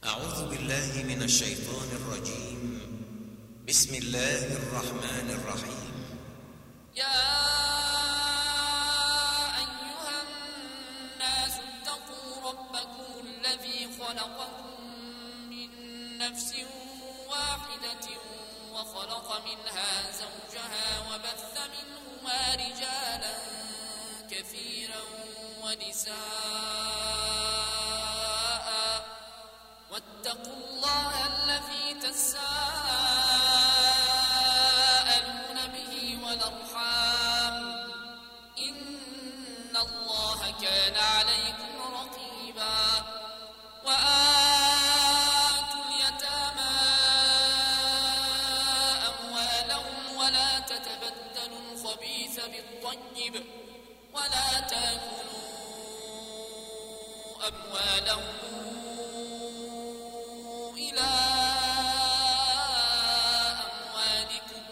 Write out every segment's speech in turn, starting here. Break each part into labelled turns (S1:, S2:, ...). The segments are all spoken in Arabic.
S1: أعوذ بالله من الشيطان الرجيم. بسم الله الرحمن الرحيم.
S2: يا أيها الناس اتقوا ربكم الذي خلقكم من نفس واحدة وخلق منها زوجها وبث منهما رجالا كثيرا ونساء واتقوا الله الذي تساءلون به والأرحام إن الله كان عليكم رقيبا. وآتوا اليتامى أموالهم ولا تتبدلوا الخبيث بالطيب ولا تأكلوا أموالهم إلى أموالكم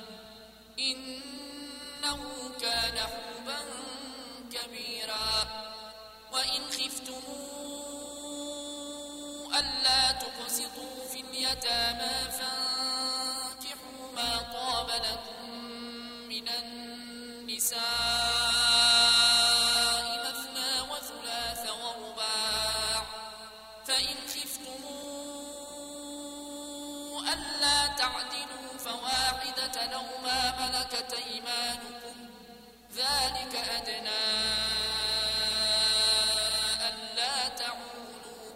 S2: إنه كان حوبا كبيرا. وإن خفتم ألا تقسطوا في اليتامى فانكحوا ما طاب لكم من النساء مثنى وثلاث ورباع. فإن خفتم ألا تعدلوا فواحدة أو ما ملكت أيمانكم ذلك أدنى ألا تعولوا.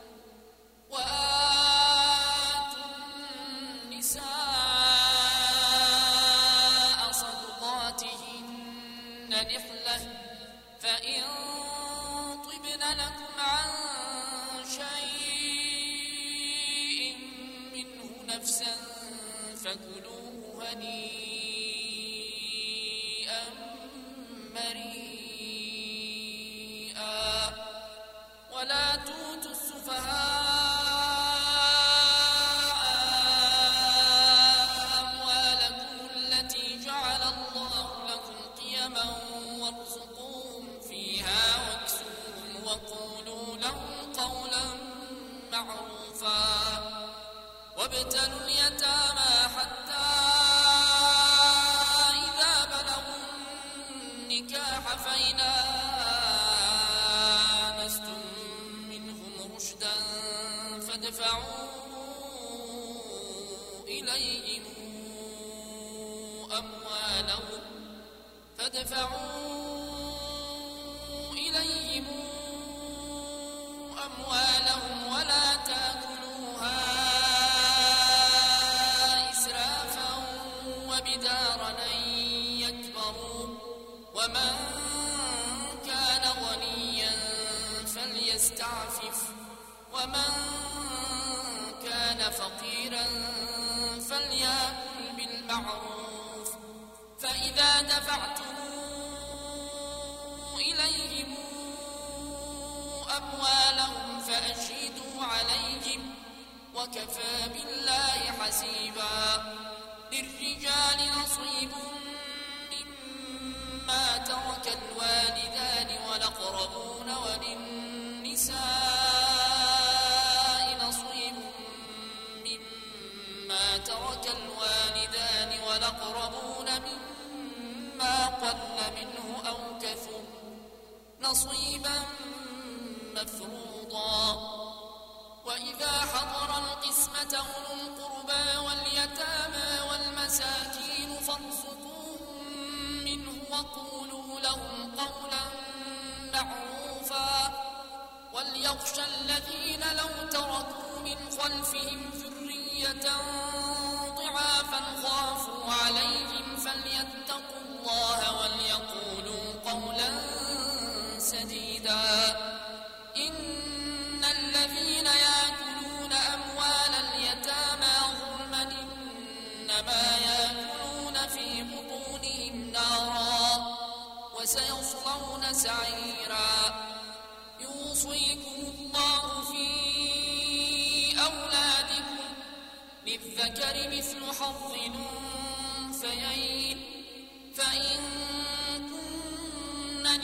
S2: وآتوا النساء صدقاتهن نحلة فإن طبن لكم عن شيء منه نفسا فكلوه هنيئا مريئا. ولا تؤتوا السفهاء أموالكم التي جعل الله لكم قيما وارزقوهم فيها واكسوهم وقولوا لهم قولا معروفا. وابتلوا اليتامى حتى إذا بلغوا النكاح فإن آنستم منهم رشدا فادفعوا إليهم أموالهم ولا تأكلوها إسرافا وبدارا أن يكبروا. ومن كان غنيا فليستعفف ومن كان فقيرا فليأكل بالمعروف. فإذا دفعتم إليهم أموالهم فأشهدوا عليهم وكفى بالله حسيبا. للرجال نصيب مما ترك الوالدان والأقربون وللنساء نصيب مما ترك الوالدان والأقربون مما قل منه أو كثر نصيبا مفروضا. وإذا حضر القسمة أولو القربى واليتامى والمساكين فارزقوهم منه وقولوا لهم قولا معروفا. وليخشى الذين لو تركوا من خلفهم ذرية ضعافا خافوا عليهم فليتقوا الله وليقولوا قولا سديدا. إن الذين يأكلون أموال اليتامى ظلما إنما يأكلون في بطونهم نارا وسيصلون سعيرا. يوصيكم الله في أولادكم للذكر مثل حظ الأنثيين. فإن كن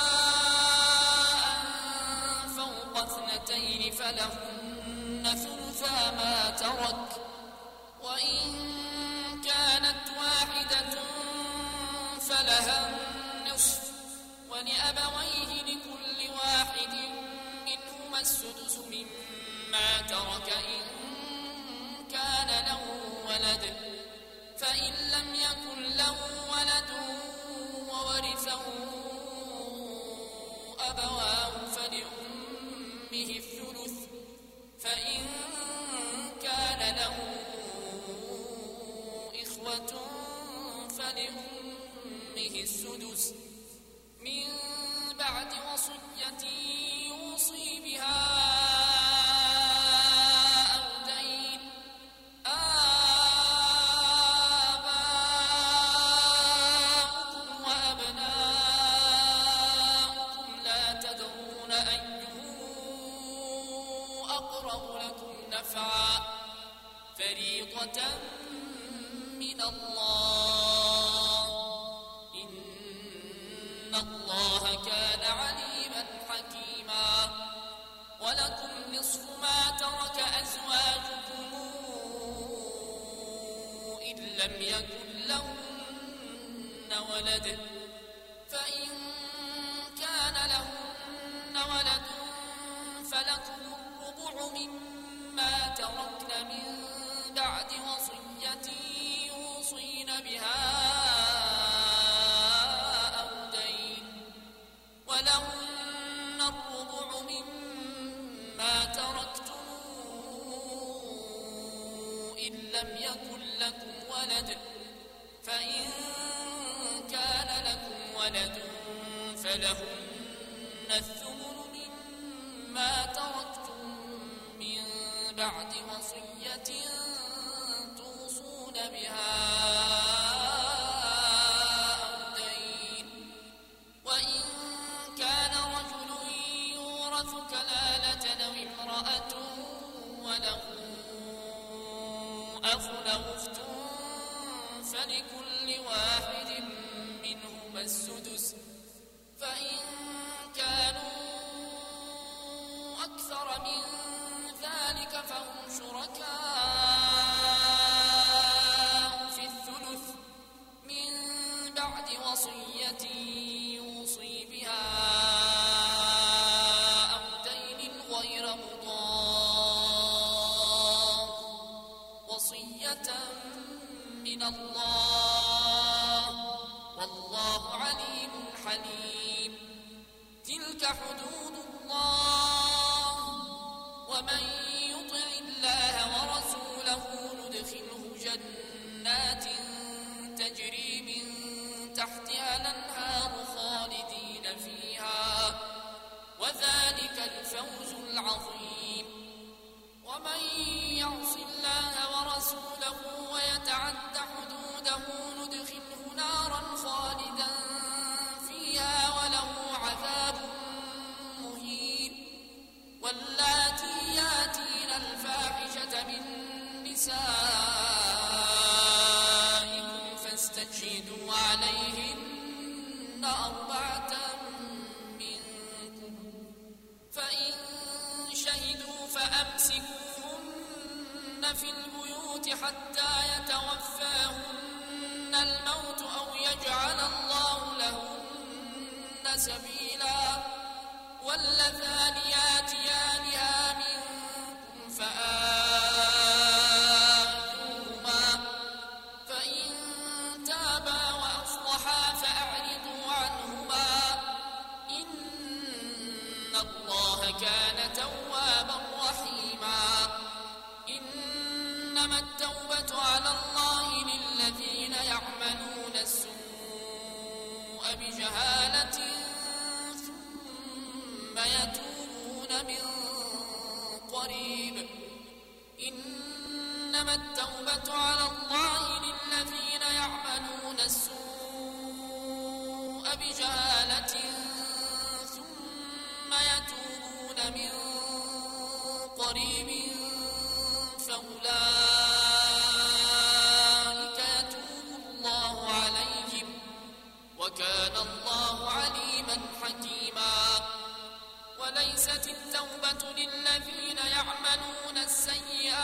S2: نساء فوق اثنتين فلهن ثلث ثلثا ما ترك وإن كانت واحدة فلها النصف ولأبويه لكل واحد منهما السدس مما ترك إن كان له ولد فإن لم يكن له ولد وورثه أبواه فلأمه الثلث فإن كان له إخوة فلأمه السدس من بعد وصية يوصي بها أو دين آباؤكم وأبناؤكم لا تدرون أيهم أقرب لكم نفعا فريضة من الله إن الله كان عليما حكيما ولكم نصف ما ترك أزواجكم إن لم يكن لهن ولد فإن كان لهن ولد فلكم الربع مما تركن من بعد وصية يوصين بها أو دين ولهن الربع مما تركتم إن لم يكن لكم ولد فإن كان لكم ولد فلهن الثمن مما تركتم من بعد وصية توصون بها أو دين وإن كان رجل يورث كلالة أو امرأة وله أخ أو أخت فلكل واحد منهما السدس فإن كانوا أكثر من ذلك فهم شركاء في الثلث من بعد وصية يوصي بها أو دين غير مضار وصية من الله والله عليم حليم تلك حدود الله ومن يطع الله ورسوله ندخله جنات تجري من تحتها الأنهار خالدين فيها وذلك الفوز العظيم ومن يعص الله ورسوله ويتعد حدوده ندخله نارا خالدا فيها وله عذاب مهين واللاتي ياتين الفاحشة من نسائكم فاستشهدوا عليهن أربعة منكم فإن شهدوا فأمسكوهن في البيوت حتى يتوفاهن الموت أو يجعل الله لهن سبيلا واللذان ياتيانها منكم فآذوهما فإن تابا وأصلحا فأعرضوا عنهما إن الله كان توابا رحيما إنما التوبة على الله للذين يعملون السوء بجهالة ثم يتوبون من قريب إنما التوبة على الله للذين يعملون السوء بجهالة ثم يتوبون من قريب فأولئك يتوب الله عليهم وكان الله عليما حكيما وليست التوبة للذين يعملون السيئات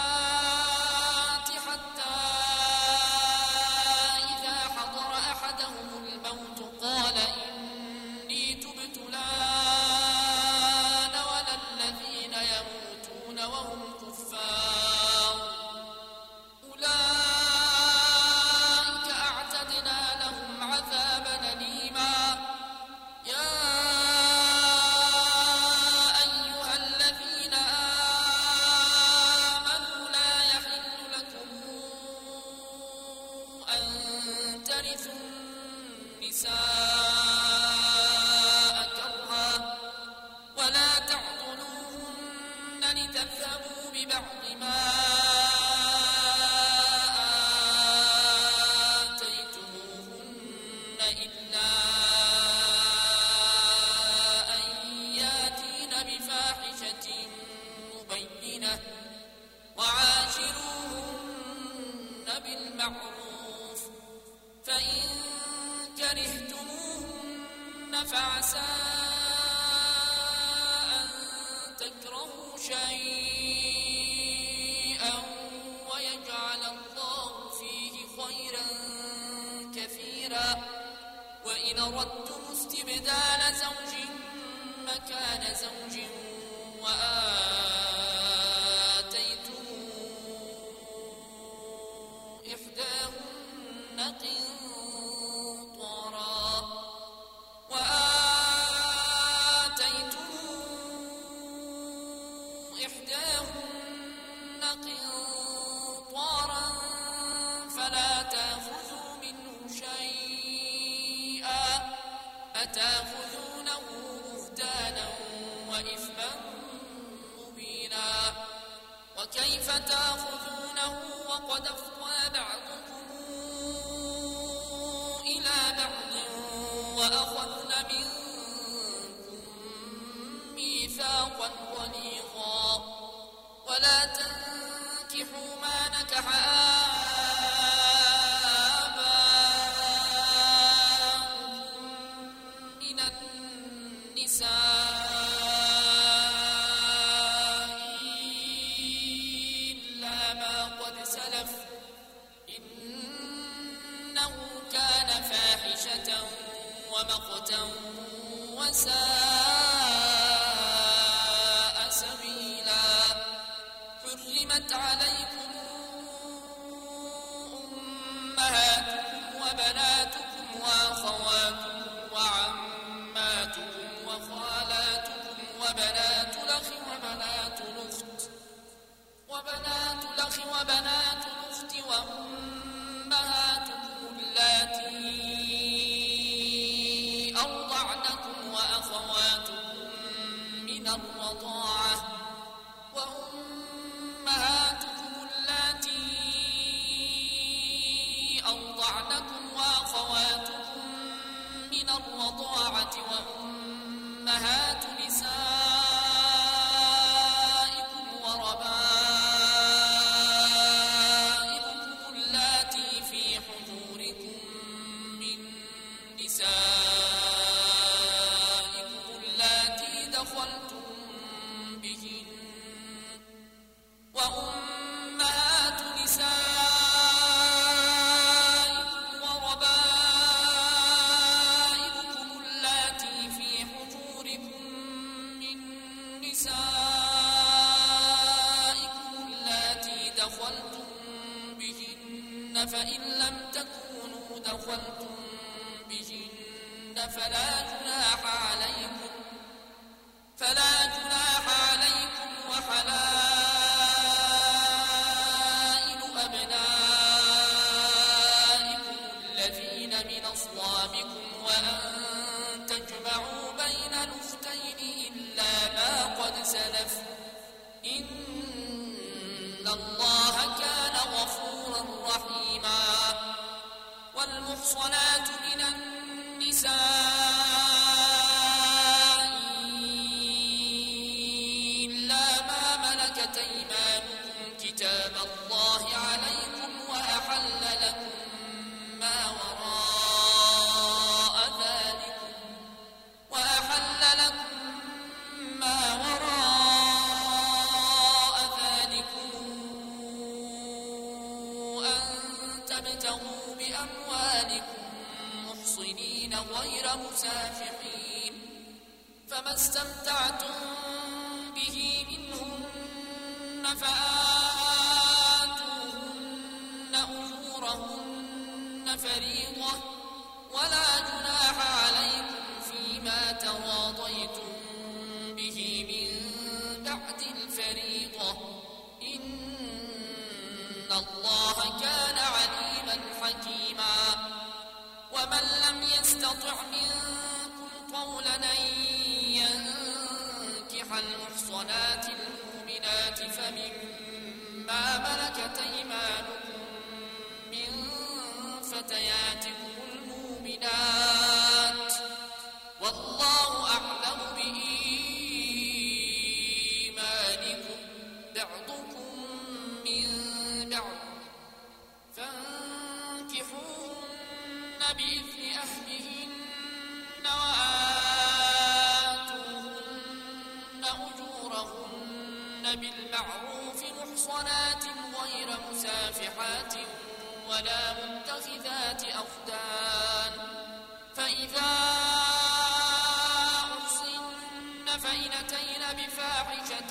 S2: النساء كرها ولا تعضلوهن لتذهبوا ببعض ما آتيتموهن إلا أن ياتين بفاحشة مبينة وعاشروهن بالمعروف فإن كرهتموهن فعسى أن تكرهوا شيئا ويجعل الله فيه خيرا كثيرا وإن أردتم استبدال زوج مكان زوج وآتيتم إحداهن قنطارا فلا تأخذوا منه شيئا أتأخذونه بهتانا وإثما مبينا وكيف تأخذونه وقد أفضى بعضكم إلى بعض وأخذن منكم ميثاقا غليظا ولا تنكحوا ما نكح آباؤكم من النساء إلا ما قد سلف إنه كان فاحشة ومقتا وساء سبيلا حرمت عليكم أمهاتكم وبناتكم وأخواتكم وعماتكم وخالاتكم وبنات الأخ وبنات الأخت وأمهاتكم اللاتي أرضعنكم وأخواتكم من الرضاعة وأمهاتكم اللاتي أرضعنكم وأخواتكم من الرضاعة وأمهات نسائكم وربائبكم اللاتي في حجوركم من نسائكم اللاتي دخلتم بهن وأمهات نسائكم وربائبكم اللاتي في حجوركم من نسائكم اللاتي دخلتم بهن فإن لم تكونوا دخلتم بهن فلا جناح عليكم وحلائل أبنائكم الذين من أصلابكم وأن تجمعوا بين الأختين إلا ما قد سلف إن الله كان غفورا رحيما والمحصنات من النساء إلا ما ملكت أيمانكم كتاب الله عليكم وأحل لكم ما وراء ذلكم أن تبتغوا بأموالكم محصنين غير مسافحين فما استمتعتم به منهن فآتوهن أجورهن فريضة ولا جناح عليكم فيما تراضيتم به من بعد الفريضة إن الله كان عليما حكيما ومن لم يستطع يستطع منكم طولا أن ينكح المحصنات المؤمنات فمما ملكت أيمانكم من فتياتكم المؤمنات والله أعلم بإيمانكم بعضكم من بعض فانكحوهن بإذن أهلهن وآتوهن أجورهن بالمعروف محصنات غير مسافحات ولا متخذات أخدان فإذا أحصن فإن أتين بفاحشة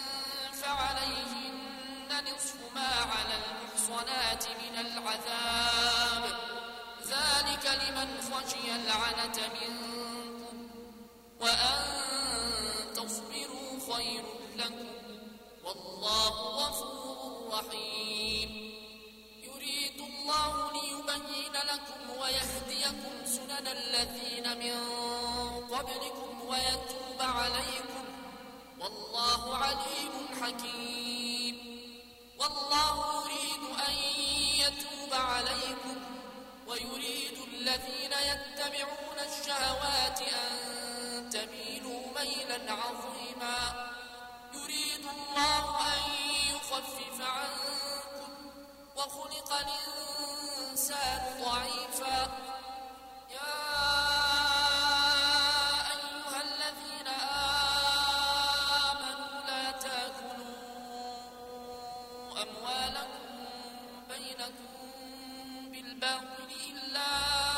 S2: فعليهن نصف ما على المحصنات من العذاب ذلك لمن خشي العنة منكم وأن تصبروا خير لكم والله غفور رحيم يريد الله ليبين لكم ويهديكم سنن الذين من قبلكم ويتوب عليكم والله عليم حكيم والله يريد أن يتوب عليكم ويريد الذين يتبعون الشهوات أن تميلوا ميلا عظيما يريد الله أن يخفف عنكم وخلق الإنسان ضعيفا يا أيها الذين آمنوا لا تأكلوا أموالكم بينكم بالباطل إلا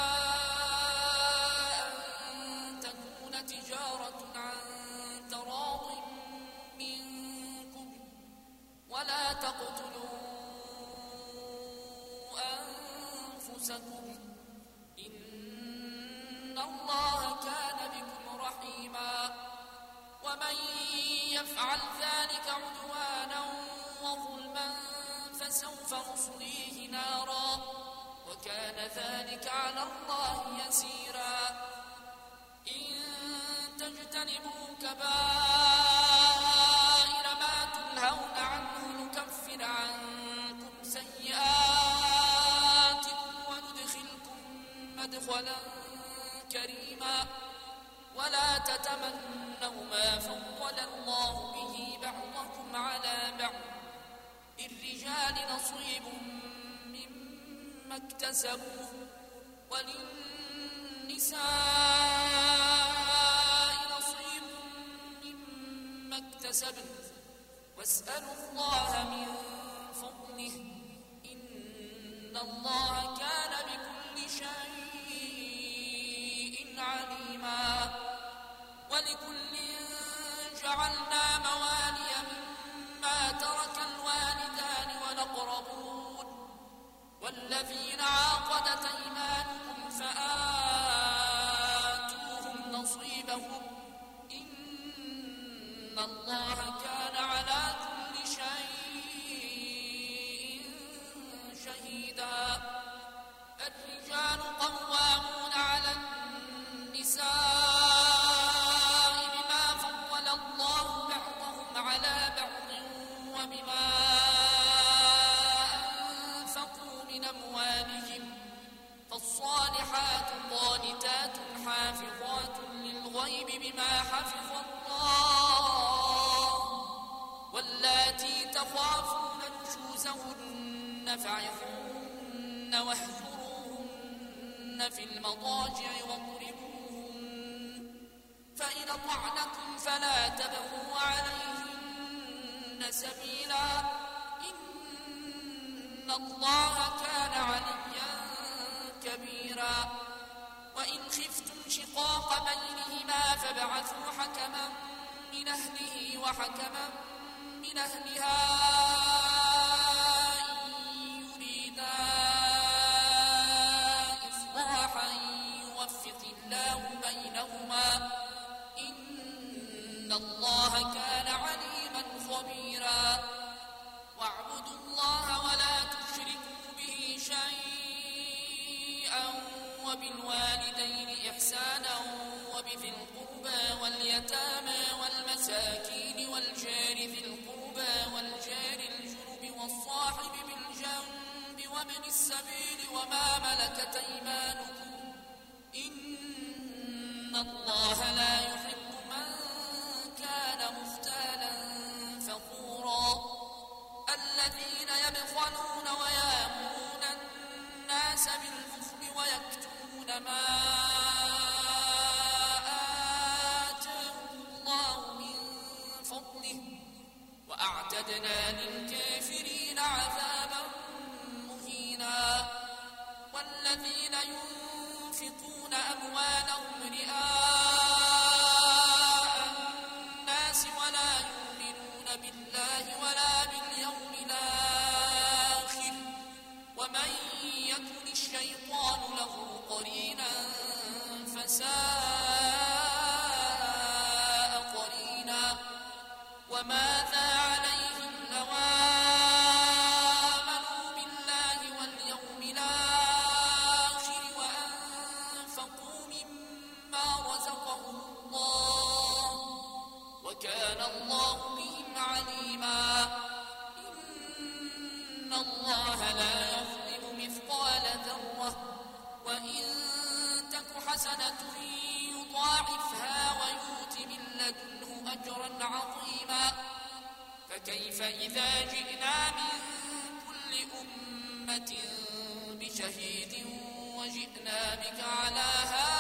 S2: أن تكون تجارة عن تراض منكم ولا تقتلوا أنفسكم إن الله كان بكم رحيما ومن يفعل ذلك عدوانا وظلما فسوف نصليه نارا وكان ذلك على الله يسيرا إن تجتنبوا كبائر ما تنهون عنه نكفر عنكم سيئاتكم وندخلكم مدخلا كريما ولا تتمنوا ما فضل الله به بعضكم على بعض للرجال نصيب مما اكتسبوا وللنساء نصيب مما اكتسبن واسألوا الله من فضله إن الله كان بكل شيء عليما ولكل جعلنا موالي مما ترك الوالدان والأقربون والذين عقدت أيمانكم فآتوهم نصيبهم إن الله كان على كل شيء شهيدا الرجال قوامون على النساء بما فضل الله بعضهم على بعض وبما أنفقوا من أموالهم فالصالحات قانتات حافظات للغيب بما حفظ الله واللاتي تخافون نشوزهن فعظوهن واهجروهن في المضاجع واضربوهن فإن أطعنكم فلا تبغوا عليهن سبيلا إن الله كان عليا كبيرا وإن خفتم شقاق بينهما فابعثوا حكما من أهله وحكما من أهلها إن يريدا إصلاحا يوفق الله بينهما إن الله كان عليما خبيرا واعبدوا الله ولا تشركوا به شيئا وبالوالدين إحسانا وبذي القربى واليتامى والمساكين والجار ذي القربى والجار الجنب والصاحب بالجنب وابن السبيل وما ملكت أيمانكم إن الله لا يحب من كان مختالا فخورا الذين يبخلون ويأمرون الناس بالبخل ويكتمون ما آتاهم الله من فضله وأعتدنا للكافرين عذابا مهينا والذين ينفقون أموالهم رئاء الناس ولا يؤمنون بالله ولا باليوم الآخر ومن يكن الشيطان له قرينا فساء قرينا وماذا عليهم لو آمنوا بالله واليوم الآخر وأنفقوا مما رزقهم الله وكان الله بهم عليما إن الله لا يظلم مثقال ذرة وإن تك حسنة يضاعفها ويؤت من لدنه أجرا عظيما فكيف إذا جئنا من كل أمة بشهيد وجئنا بك على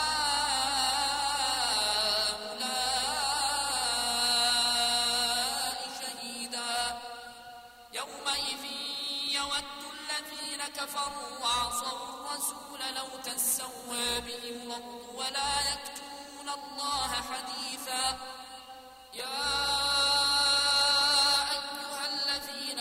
S2: هؤلاء شهيدا يومئذ يود الذين كفروا وعصوا الرسول لو تسوى بهم الأرض ولا يكتمون الله حديثا يا أيها الذين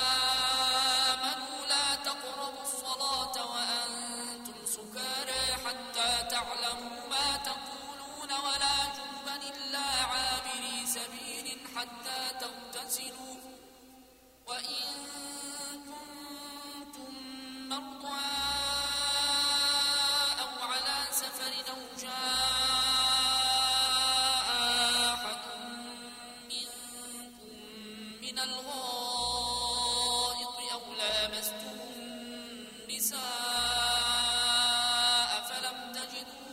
S2: آمنوا لا تقربوا الصلاة وأنتم سكارى حتى تعلموا ما تقولون ولا جنبا إلا عابري سبيل حتى تغتسلوا وإن كنتم مرضى أو على سفر أو جاء أحد منكم من الغائط أو لامستم النساء فلم تجدوا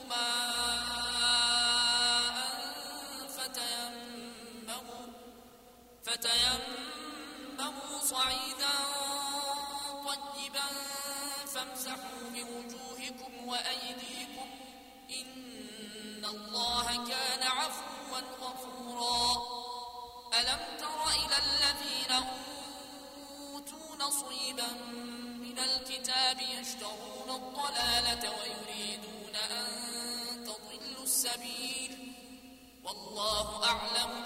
S2: ماء فتيمموا صعيدا طيبا فامسحوا بوجوهكم وأيديكم إن الله كان عفوا غفورا ألم تر إلى الذين أوتوا نصيبا من الكتاب يشترون الضلالة ويريدون أن تضلوا السبيل والله أعلم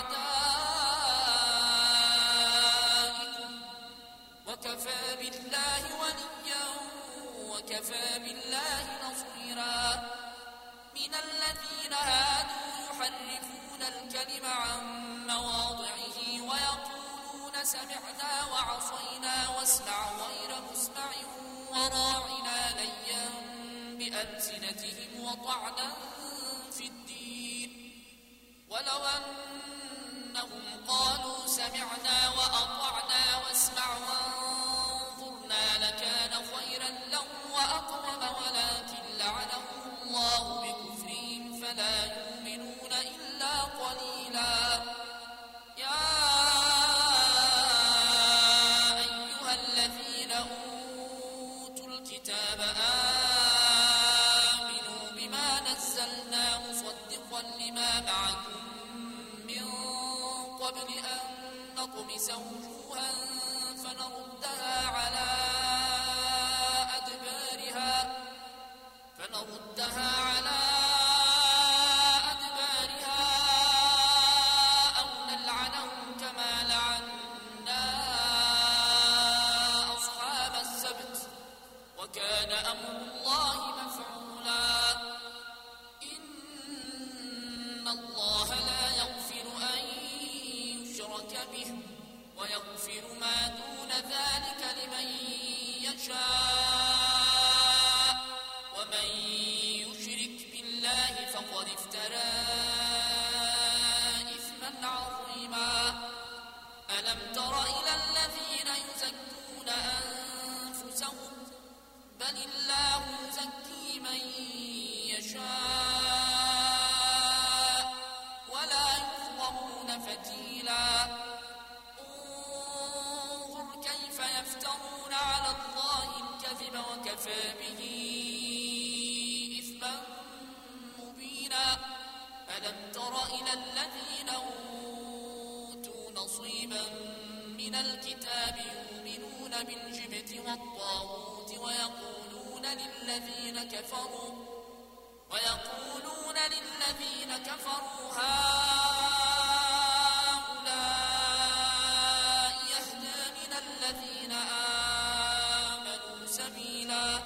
S2: بأعدائكم وكفى بالله وليا وكفى بالله نصيرا من الذين هادوا يحرفون الكلم عن مواضعه ويقولون سمعنا وعصينا واسمع غير مسمع وراعنا ليا بألسنتهم وطعنا في الدين ولو أنهم قالوا سمعنا وأطعنا واسمع وانظرنا لكان خيرا لهم وأقوم ولكن لعنهم الله بكفرهم فلا يؤمنون إلا قليلا يا أيها الذين أوتوا الكتاب آمنوا بما نزلنا مصدقا لما معكم من قبل أن نطمس وجوها فنردها على أدبارها أو نلعنهم كما لعنا أصحاب السبت وكان أمر الله مفعولا إن الله لا يغفر أن يشرك به ويغفر ما دون ذلك لمن يشاء ومن بل الله يزكي من يشاء ولا يظلمون فتيلا انظر كيف يفترون على الله الكذب وكفى به إثما مبينا ألم تر إلى الذين أوتوا نصيبا من الكتاب يؤمنون بالجبت والطاغوت ويقولون للذين كفروا هؤلاء يهدى من الذين آمنوا سبيلا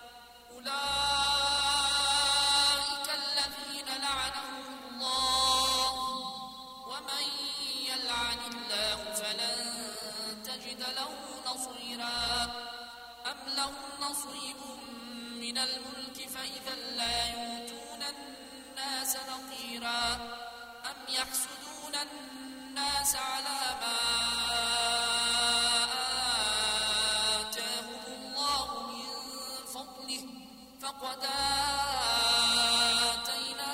S2: أولئك الذين لعنهم الله ومن يلعن الله فلن تجد له نصيرا أم لهم نصيب من الملك فإذا لا يؤتون الناس نقيرا أم يحسدون الناس على ما آتاهم الله من فضله فقد آتينا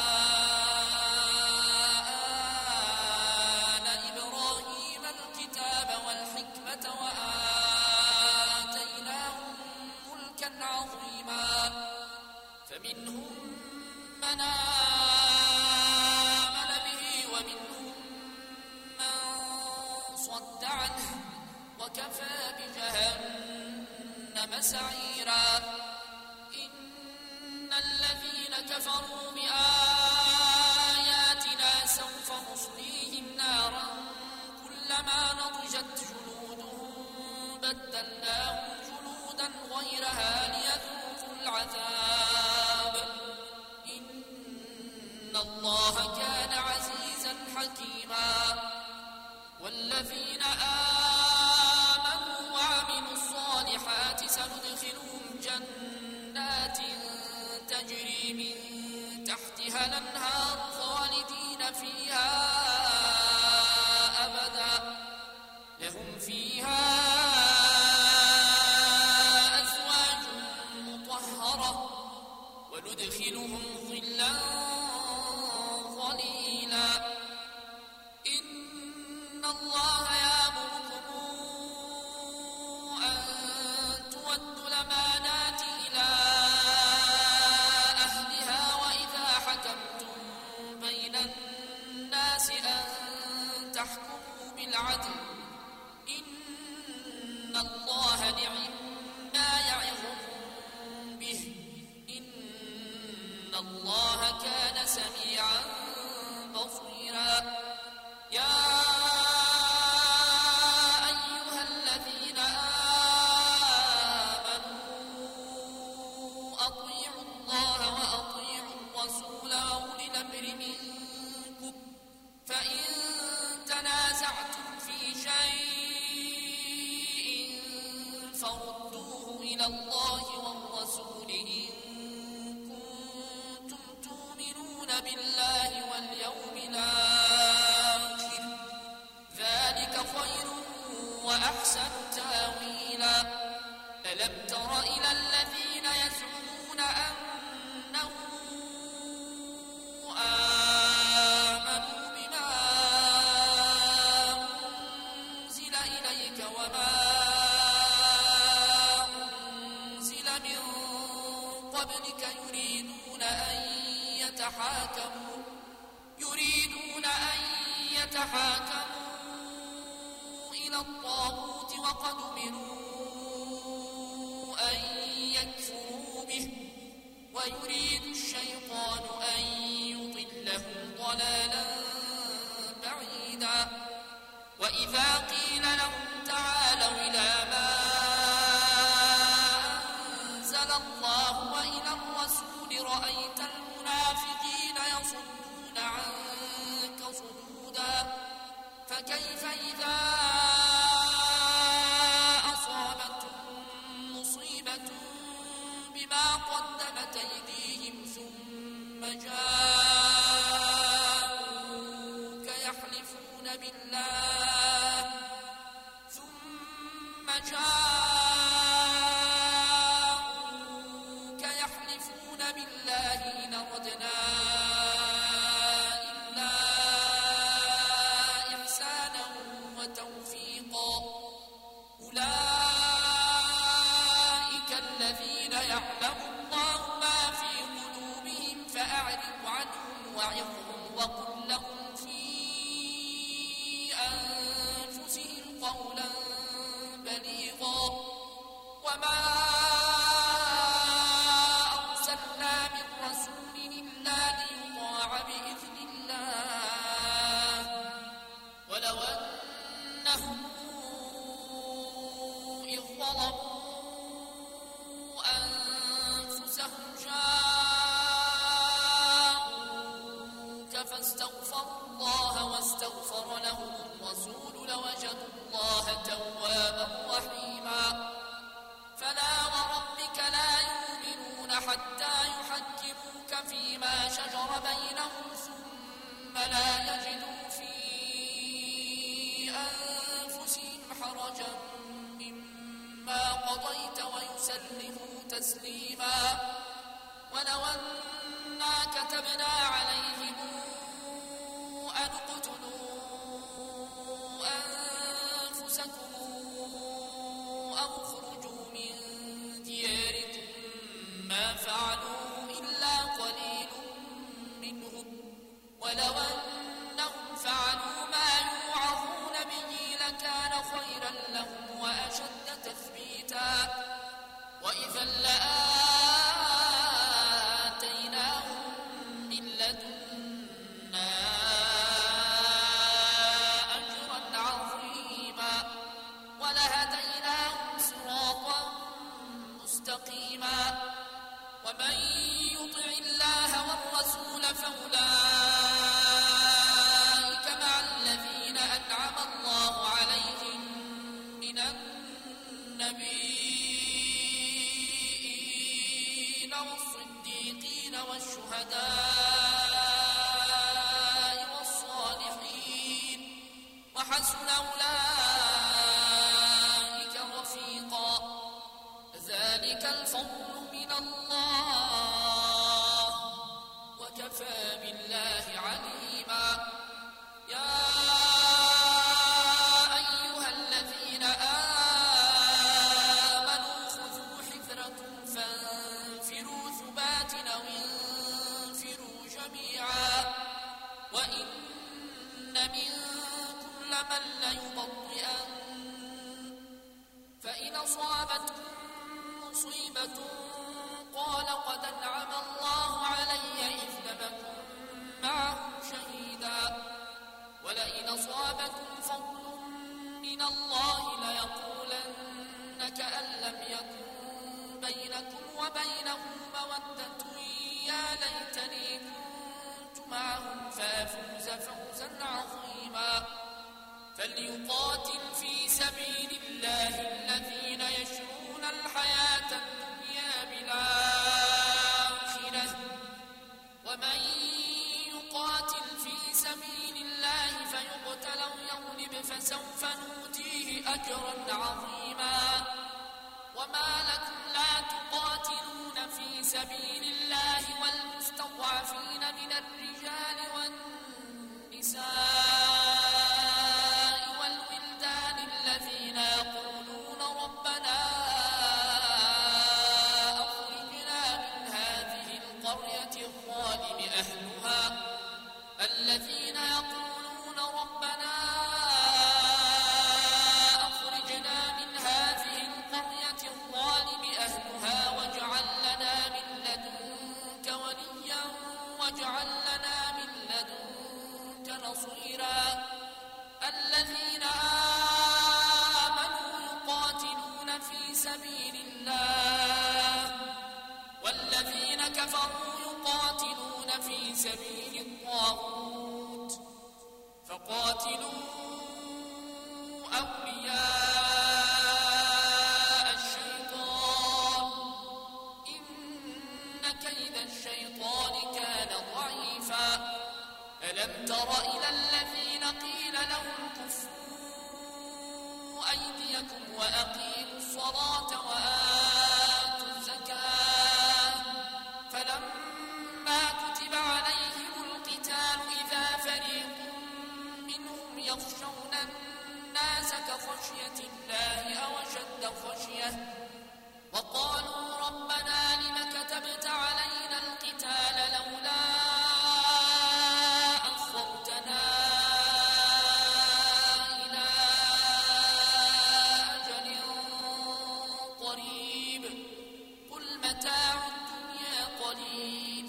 S2: آل إبراهيم الكتاب والحكمة وآتيناهم ملكا عظيما فمنهم من آمن به ومنهم من صد عنه وكفى بجهنم سعيرا إن الذين كفروا بآياتنا سوف نصليهم نارا كلما نضجت جلودهم بدلناهم جلودا غيرها ليذوقوا العذاب إن الله كان عزيزا حكيما والذين آمنوا وعملوا الصالحات سندخلهم جنات تجري من تحتها الأنهار خالدين فيها أبدا لهم فيها أزواج مطهرة وندخلهم ظلا ظليلا إن الله يأمركم أن تؤدوا الأمانات إلى أهلها وإذا حكمتم بين الناس أن تحكموا بالعدل إن الله نعم ما يعظكم به إن الله كان سميعا بصيرا يا أيها الذين آمنوا أطيعوا الله وأطيعوا الرسول وأولي الأمر منكم فإن تنازعتم في شيء فردوه إلى الله والرسول إن كنتم تؤمنون بالله واليوم الآخر ذلك خير وأحسن تاويلا ألم تر إلى الذين يزعمون أنهم آمنوا بما أنزل إليك وما أنزل من قبلك يريدون أن يتحاكموا إلى الطاغوت وقد أمروا أن يكفروا به ويريد الشيطان أن يضلهم ضلالا بعيدا وإذا قيل لهم تعالوا إلى ما أنزل الله وإلى الرسول رأيت المنافقين يصدون عنك صدودا فكيف إذا أصابتهم مصيبة بما قدمت أيديهم ثم جاءوك يحلفون بالله وقل لهم في أنفسهم قولا بليغا وما أرسلنا من رسول إلا ليطاع بإذن الله ولو أنهم إذ ظلموا أنفسهم جاءوك فاستغفروا الله واستغفر لهم الرسول لوجدوا الله توابا رحيما فلا وربك لا يؤمنون حتى يحكموك فيما شجر بينهم ثم لا يجدوا في أنفسهم حرجا مما قضيت ويسلموا تسليما ولو أنا كتبنا عليهم أن اقتلوا أنفسكم أو اخرجوا من دياركم ما فعلوه إلا قليل منهم ولو أنهم فعلوا ما يوعظون به لكان خيرا لهم وأشد تثبيتا وإذا لآتيناهم من لدنا أجرا عظيما ولهديناهم صراطا مستقيما ومن يطع الله والرسول فأولئك مع الذين أنعم الله عليهم من النبيين والصديقين والشهداء والصالحين وحسن أولئك رفيقا ذلك الفضل من الله وكفى بالله عليما يا أيها الذين آمنوا خذوا حذركم فانفروا ثبات أو انفروا جميعا وإن منكم لمن ليبطئن فإن أصابتكم مصيبة قال قد أنعم الله علي إذ لم أكن معهم شهيدا ولئن أصابكم فضل من الله ليقولن كأن لم يكن بينكم وبينه مودة يا ليتني كنت معهم فأفوز فوزا عظيما فليقاتل في سبيل الله الذين يشرون الحياة الدنيا بالآخرة ومن يقاتل في سبيل الله فيقتل أو يغلب فسوف نؤتيه أجرا عظيما وما لكم لا تقاتلون في سبيل الله والمستضعفين من الرجال والنساء والولدان الذين يقولون ربنا أخرجنا من هذه القرية الظالم أهلها الذين يقولون ربنا أخرجنا من هذه القرية الظالم أهلها واجعل لنا من لدنك وليا واجعل لنا من لدنك نصيرا الذين آمنوا يقاتلون في سبيل الله والذين كفروا يقاتلون في سبيل الطاغوت فقاتلوا أولياء الشيطان إن كيد الشيطان كان ضعيفا ألم تر إلى الذين قيل لهم كفوا أيديكم وأقيموا الصلاة وآتوا الزكاة فلما كتب عليهم القتال إذا فريق منهم يخشون الناس كخشية الله أو أشد خشية وقالوا ربنا لم كتبت علينا القتال لولا متاع الدنيا قليل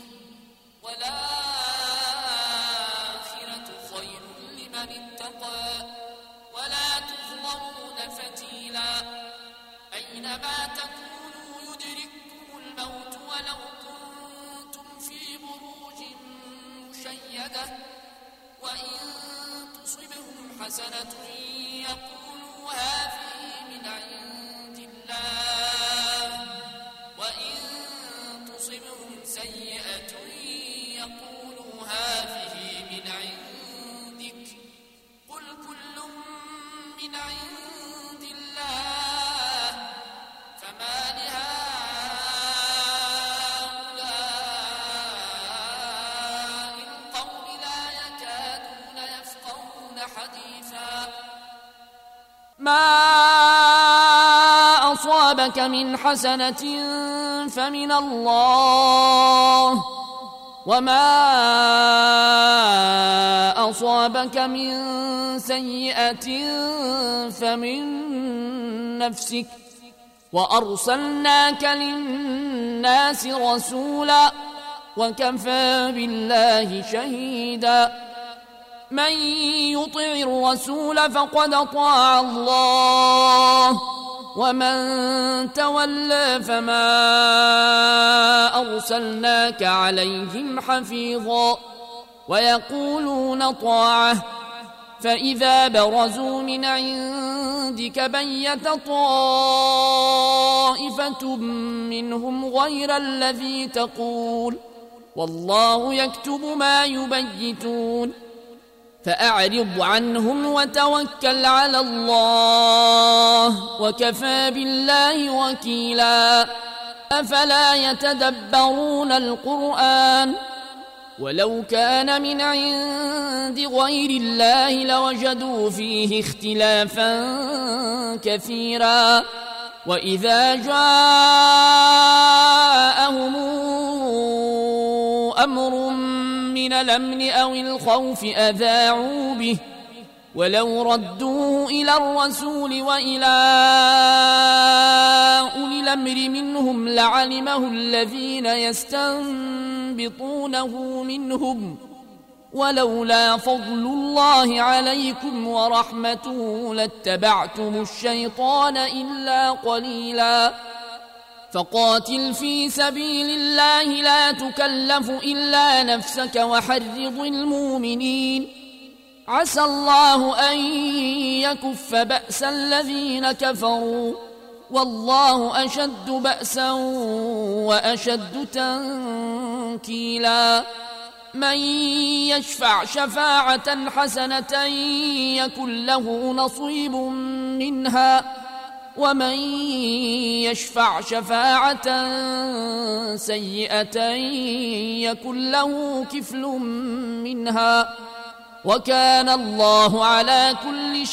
S2: والآخرة خير لمن اتقى ولا تظلمون فتيلا أينما تكونوا يدرككم الموت ولو كنتم في بروج مشيدة وإن تصبهم حسنة يقولوا هذه من عند الله وإن تصبهم سيئة يقولوا هذه من عندك قل كل من عند الله فما لهؤلاء القوم لا يكادون يفقهون حديثا ما أصابك من حسنة فمن الله وما أصابك من سيئة فمن نفسك وأرسلناك للناس رسولا وكفى بالله شهيدا من يطع الرسول فقد أطاع الله ومن تولى فما أرسلناك عليهم حفيظا ويقولون طاعة فإذا برزوا من عندك بيت طائفة منهم غير الذي تقول والله يكتب ما يبيتون فأعرض عنهم وتوكل على الله وكفى بالله وكيلا أفلا يتدبرون القرآن ولو كان من عند غير الله لوجدوا فيه اختلافا كثيرا وإذا جاءهم أمر من الأمن أو الخوف أذاعوا به ولو ردوه إلى الرسول وإلى أولي الأمر منهم لعلمه الذين يستنبطونه منهم ولولا فضل الله عليكم ورحمته لاتبعتم الشيطان إلا قليلا فقاتل في سبيل الله لا تكلف إلا نفسك وحرض المؤمنين عسى الله أن يكف بأس الذين كفروا والله أشد بأسا وأشد تنكيلا من يشفع شفاعة حسنة يكن له نصيب منها ومن يشفع شفاعة سيئة يكن له كفل منها وكان الله على كل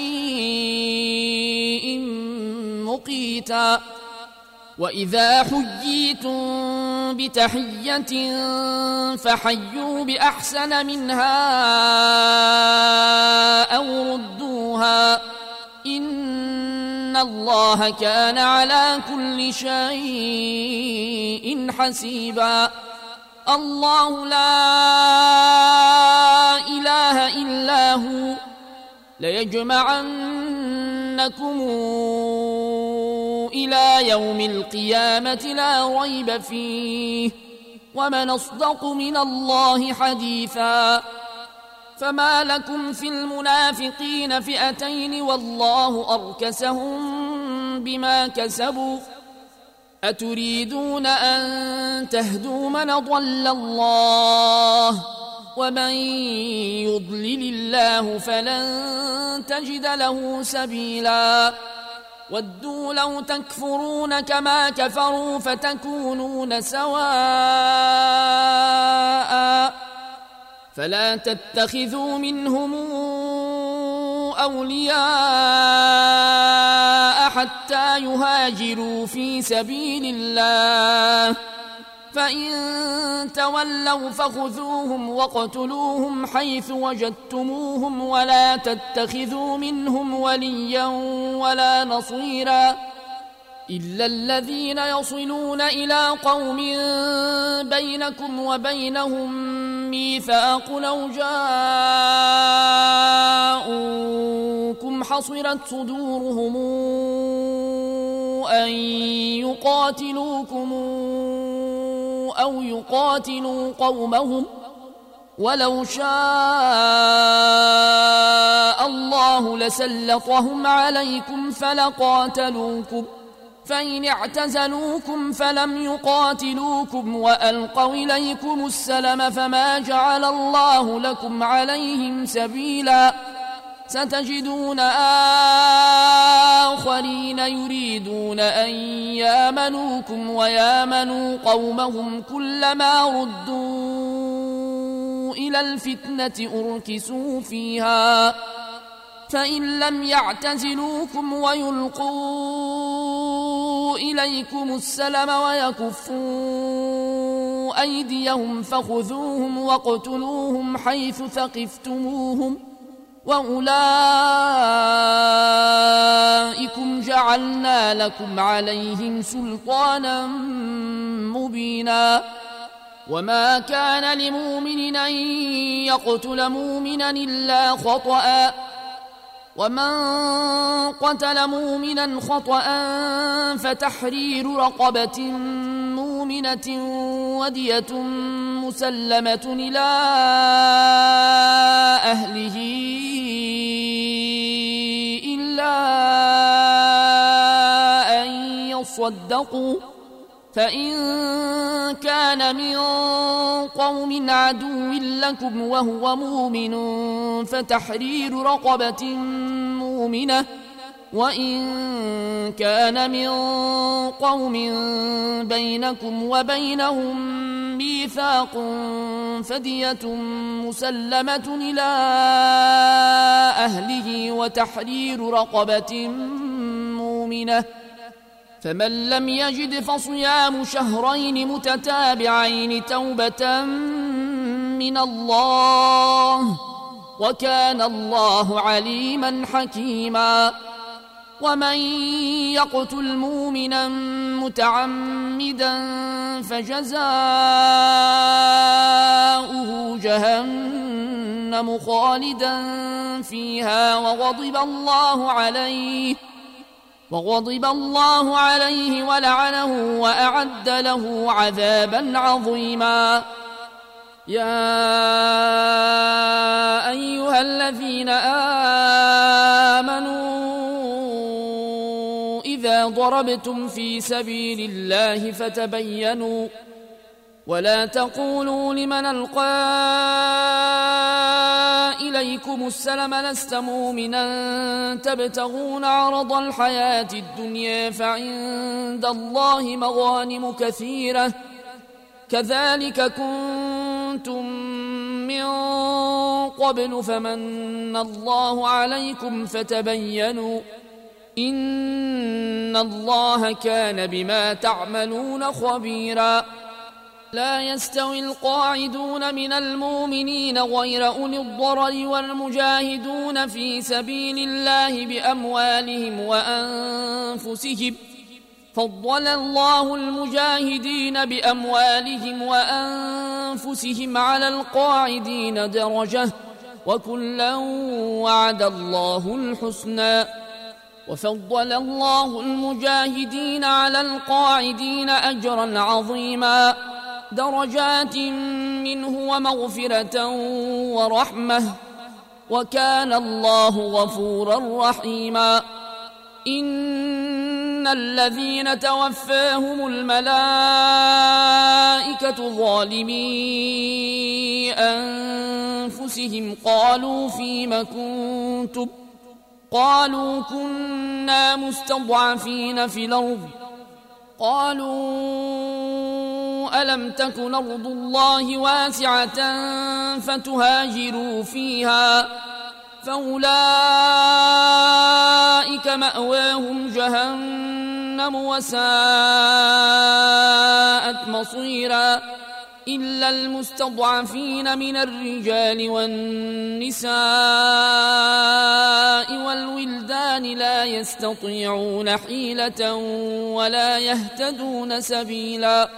S2: شيء مقيتا وإذا حييتم بتحية فحيوا بأحسن منها أو ردوها إن الله كان على كل شيء حسيبا الله لا إله إلا هو ليجمعنكم إلى يوم القيامة لا ريب فيه ومن أصدق من الله حديثا فما لكم في المنافقين فئتين والله أركسهم بما كسبوا أتريدون أن تهدوا من ضل الله ومن يضلل الله فلن تجد له سبيلا ودوا لو تكفرون كما كفروا فتكونون سواء فلا تتخذوا منهم أولياء حتى يهاجروا في سبيل الله فإن تولوا فخذوهم واقتلوهم حيث وجدتموهم ولا تتخذوا منهم وليا ولا نصيرا إلا الذين يصلون إلى قوم بينكم وبينهم ميثاق أو جاءوكم حصرت صدورهم أن يقاتلوكم أو يقاتلوا قومهم ولو شاء الله لسلطهم عليكم فلقاتلوكم فإن اعتزلوكم فلم يقاتلوكم وألقوا إليكم السلم فما جعل الله لكم عليهم سبيلا ستجدون آخرين يريدون أن يامنوكم ويامنوا قومهم كلما ردوا إلى الفتنة أركسوا فيها فإن لم يعتزلوكم ويلقوا إليكم السلم ويكفوا أيديهم فخذوهم واقتلوهم حيث ثقفتموهم وأولئكم جعلنا لكم عليهم سلطانا مبينا وما كان لمؤمن أن يقتل مؤمنا إلا خطأ ومن قتل مؤمنا خطأ فتحرير رقبة مؤمنة ودية مسلمة إلى أهله إلا أن يصدقوا فإن كان من قوم عدو لكم وهو مؤمن فتحرير رقبة مؤمنة وإن كان من قوم بينكم وبينهم ميثاق فدية مسلمة إلى أهله وتحرير رقبة مؤمنة فمن لم يجد فصيام شهرين متتابعين توبة من الله وكان الله عليما حكيما ومن يقتل مؤمنا متعمدا فجزاؤه جهنم خالدا فيها وغضب الله عليه ولعنه وأعد له عذابا عظيما يا أيها الذين آمنوا إذا ضربتم في سبيل الله فتبينوا ولا تقولوا لمن ألقى إليكم السلم لست مؤمنا تبتغون عرض الحياة الدنيا فعند الله مغانم كثيرة كذلك كنتم من قبل فمن الله عليكم فتبينوا إن الله كان بما تعملون خبيرا لا يستوي القاعدون من المؤمنين غير أولي الضرر والمجاهدون في سبيل الله بأموالهم وأنفسهم فضل الله المجاهدين بأموالهم وأنفسهم على القاعدين درجة وكلا وعد الله الحسنى وفضل الله المجاهدين على القاعدين أجرا عظيما درجات منه ومغفرة ورحمة وكان الله غفورا رحيما إن الذين توفاهم الملائكة ظالمي أنفسهم قالوا فيم كنتم قالوا كنا مستضعفين في الأرض قالوا ألم تكن أرض الله واسعة فتهاجروا فيها فأولئك مأواهم جهنم وساءت مصيرا إلا المستضعفين من الرجال والنساء والولدان لا يستطيعون حيلة ولا يهتدون سبيلا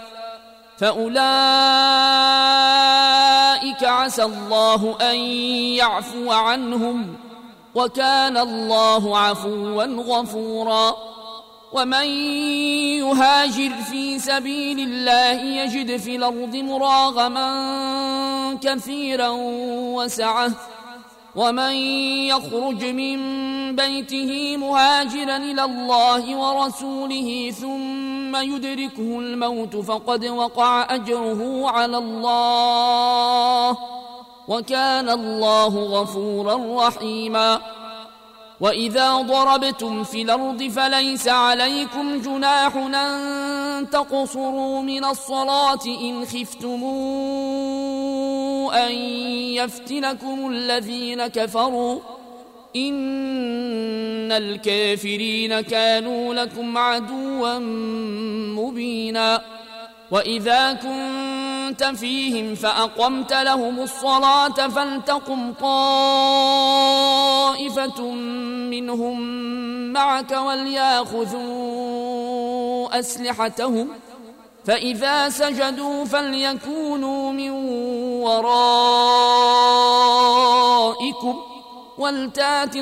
S2: فأولئك عسى الله أن يعفو عنهم وكان الله عفوا غفورا ومن يهاجر في سبيل الله يجد في الأرض مراغما كثيرا وسعة ومن يخرج من بيته مهاجرا إلى الله ورسوله ثم يدركه الموت فقد وقع أجره على الله وكان الله غفورا رحيما وإذا ضربتم في الأرض فليس عليكم جناح أن تقصروا من الصلاة إن خفتم أن يفتنكم الذين كفروا إن الكافرين كانوا لكم عدوا مبينا وإذا كنت فيهم فأقمت لهم الصلاة فلتقم طائفة منهم معك وليأخذوا أسلحتهم فإذا سجدوا فليكونوا من ورائكم ولتات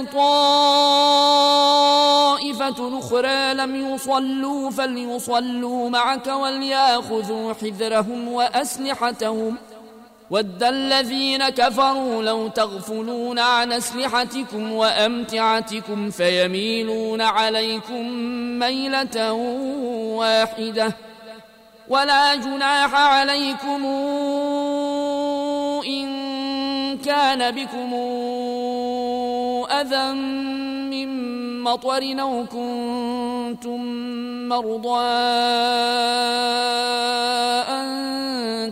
S2: طائفة أخرى لم يصلوا فليصلوا معك وليأخذوا حذرهم وأسلحتهم ود الذين كفروا لو تغفلون عن أسلحتكم وأمتعتكم فيميلون عليكم ميلة واحدة ولا جناح عليكم إن كان بكم أذى من مطر أو كنتم مرضى أن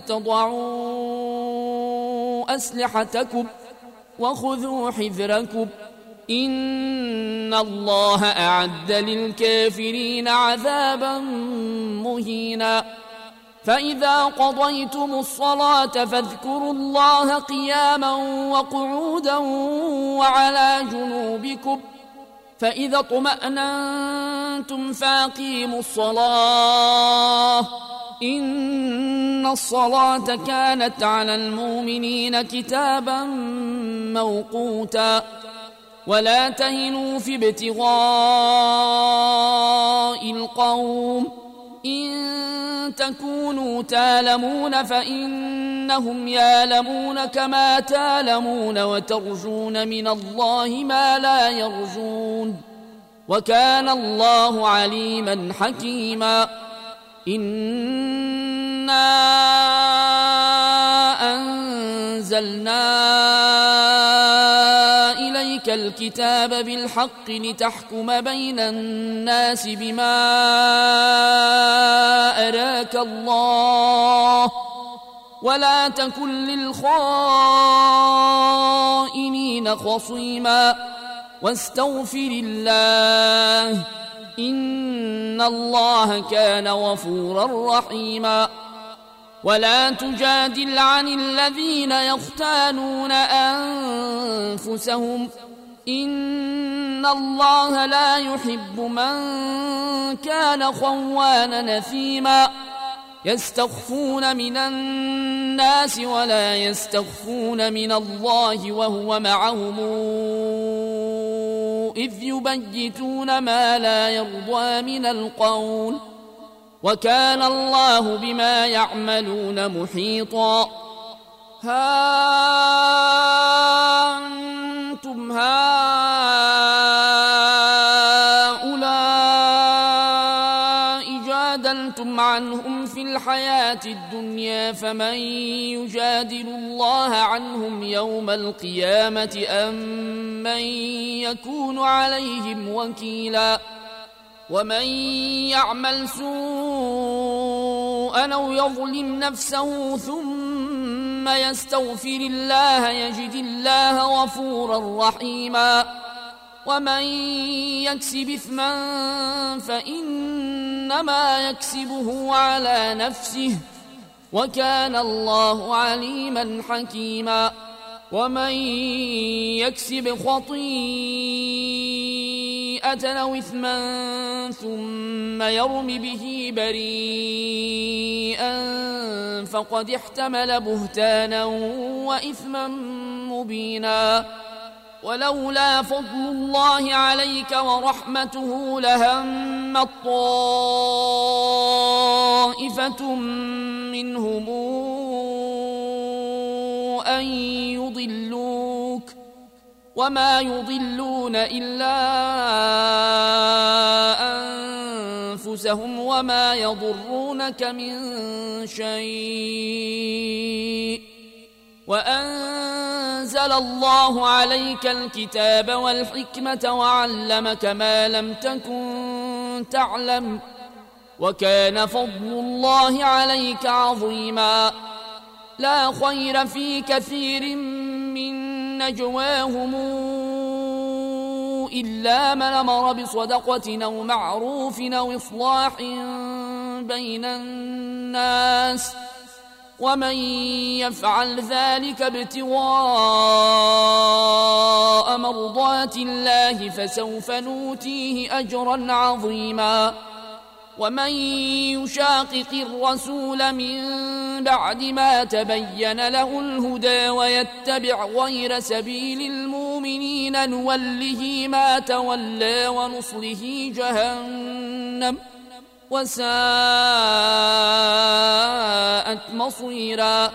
S2: تضعوا أسلحتكم وخذوا حذركم إن الله أعد للكافرين عذابا مهينا فإذا قضيتم الصلاة فاذكروا الله قياما وقعودا وعلى جنوبكم فإذا اطمأننتم فأقيموا الصلاة إن الصلاة كانت على المؤمنين كتابا موقوتا ولا تهنوا في ابتغاء القوم إن تكونوا تالمون فإنهم يالمون كما تالمون وترجون من الله ما لا يرجون وكان الله عليما حكيما إنا أنزلنا إليك الكتاب بالحق لتحكم بين الناس بما أراك الله ولا تكن للخائنين خصيما واستغفر الله إن الله كان غفورا رحيما ولا تجادل عن الذين يختانون أنفسهم إن الله لا يحب من كان خوانا نثيما يستخفون من الناس ولا يستخفون من الله وهو معهم إذ يبيتون ما لا يرضى من القول وكان الله بما يعملون محيطا ها أنتم هؤلاء جادلتم عنهم في الحياة الدنيا فمن يجادل الله عنهم يوم القيامة أم من يكون عليهم وكيلا ومن يعمل سوءا أو يظلم نفسه ثم يستغفر الله يجد الله غفورا رحيما ومن يكسب إثما فإنما يكسبه على نفسه وكان الله عليما حكيما ومن يكسب خطيئة أو إثما ثم يرم به بريئا فقد احتمل بهتانا وإثما مبينا ولولا فضل الله عليك ورحمته لهمت طائفة منهم أن يضلوك وما يضلون إلا أنفسهم وما يضرونك من شيء وأنزل الله عليك الكتاب والحكمة وعلمك ما لم تكن تعلم وكان فضل الله عليك عظيما لا خير في كثير من نجواهم إلا من أمر بصدقة أو معروف أو إصلاح بين الناس ومن يفعل ذلك ابتغاء مرضات الله فسوف نؤتيه أجرا عظيما ومن يشاقق الرسول من بعد ما تبين له الهدى ويتبع غير سبيل المؤمنين نوله ما تولى ونصله جهنم وساءت مصيرا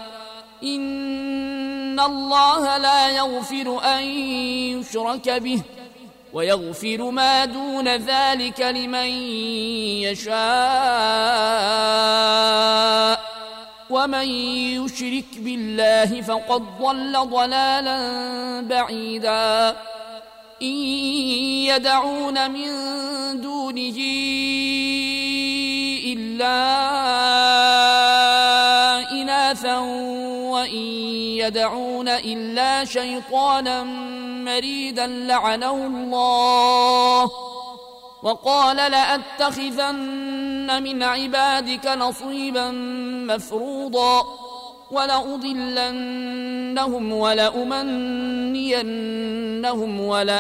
S2: إن الله لا يغفر أن يشرك به ويغفر ما دون ذلك لمن يشاء ومن يشرك بالله فقد ضل ضلالا بعيدا إن يدعون من دونه إلا إناثا وإن يدعون إلا شيطانا مريدا لعنه الله وقال لأتخذن من عبادك نصيبا مفروضا ولأضلنهم ولأمنينهم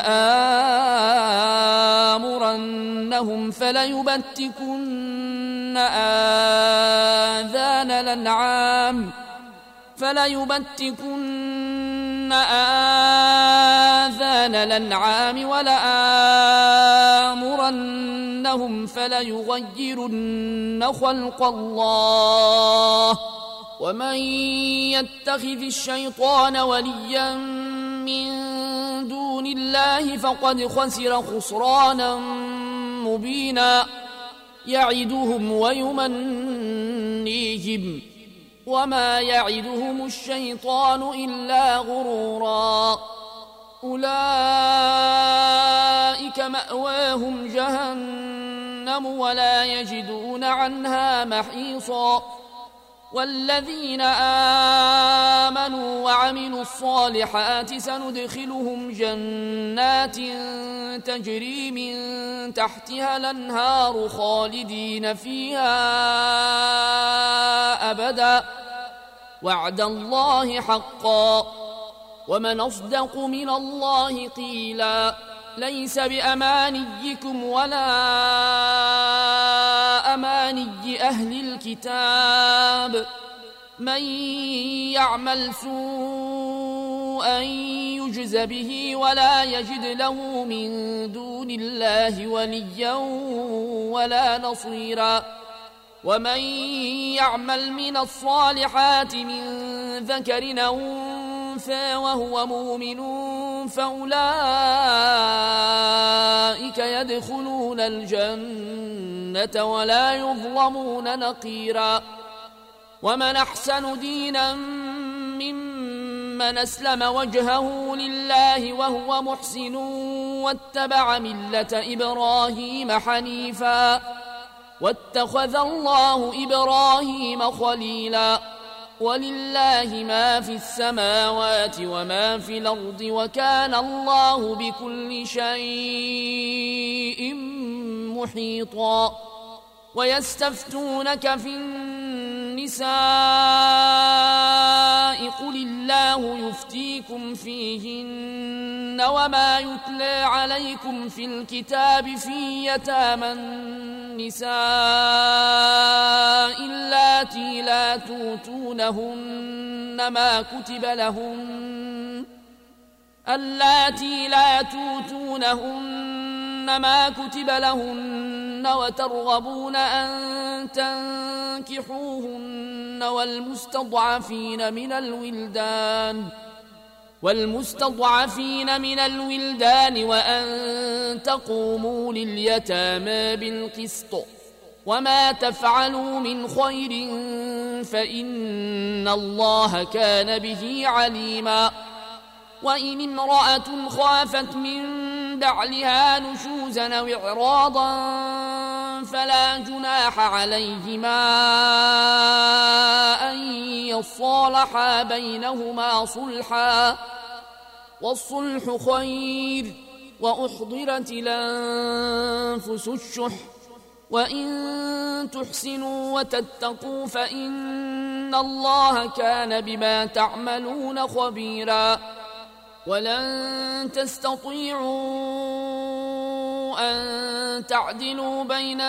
S2: ولآمرنهم فليبتكن آذان الأنعام ولآمرنهم فليغيرن خلق الله ومن يتخذ الشيطان وليا من دون الله فقد خسر خسرانا مبينا يعدهم ويمنيهم وما يعدهم الشيطان إلا غرورا أولئك مأواهم جهنم ولا يجدون عنها محيصا والذين آمنوا وعملوا الصالحات سندخلهم جنات تجري من تحتها الأنهار خالدين فيها أبدا وعد الله حقا ومن أصدق من الله قيلا ليس بأمانيكم ولا أماني أهل الكتاب من يعمل سوءا يجز به ولا يجد له من دون الله وليا ولا نصيرا ومن يعمل من الصالحات من ذكر أو أنثى وهو مؤمن فأولئك يدخلون الجنة ولا يظلمون نقيرا ومن أحسن دينا ممن أسلم وجهه لله وهو محسن واتبع ملة إبراهيم حنيفا واتخذ الله إبراهيم خليلا ولله ما في السماوات وما في الأرض وكان الله بكل شيء محيطا ويستفتونك في قل الله يفتيكم فيهن وما يتلى عليكم في الكتاب في يتامى النساء اللاتي لا توتونهن ما كتب لهن وترغبون أن تنكحوهن والمستضعفين من الولدان وأن تقوموا لليتامى بالقسط وما تفعلوا من خير فإن الله كان به عليما. وإن امرأة خافت من بعلها نشوزا أو إعراضا فلا جناح عليهما أن يصالحا بينهما صلحا والصلح خير وأحضرت الأنفس الشح وإن تحسنوا وتتقوا فإن الله كان بما تعملون خبيرا. ولن تستطيعوا أن تعدلوا بين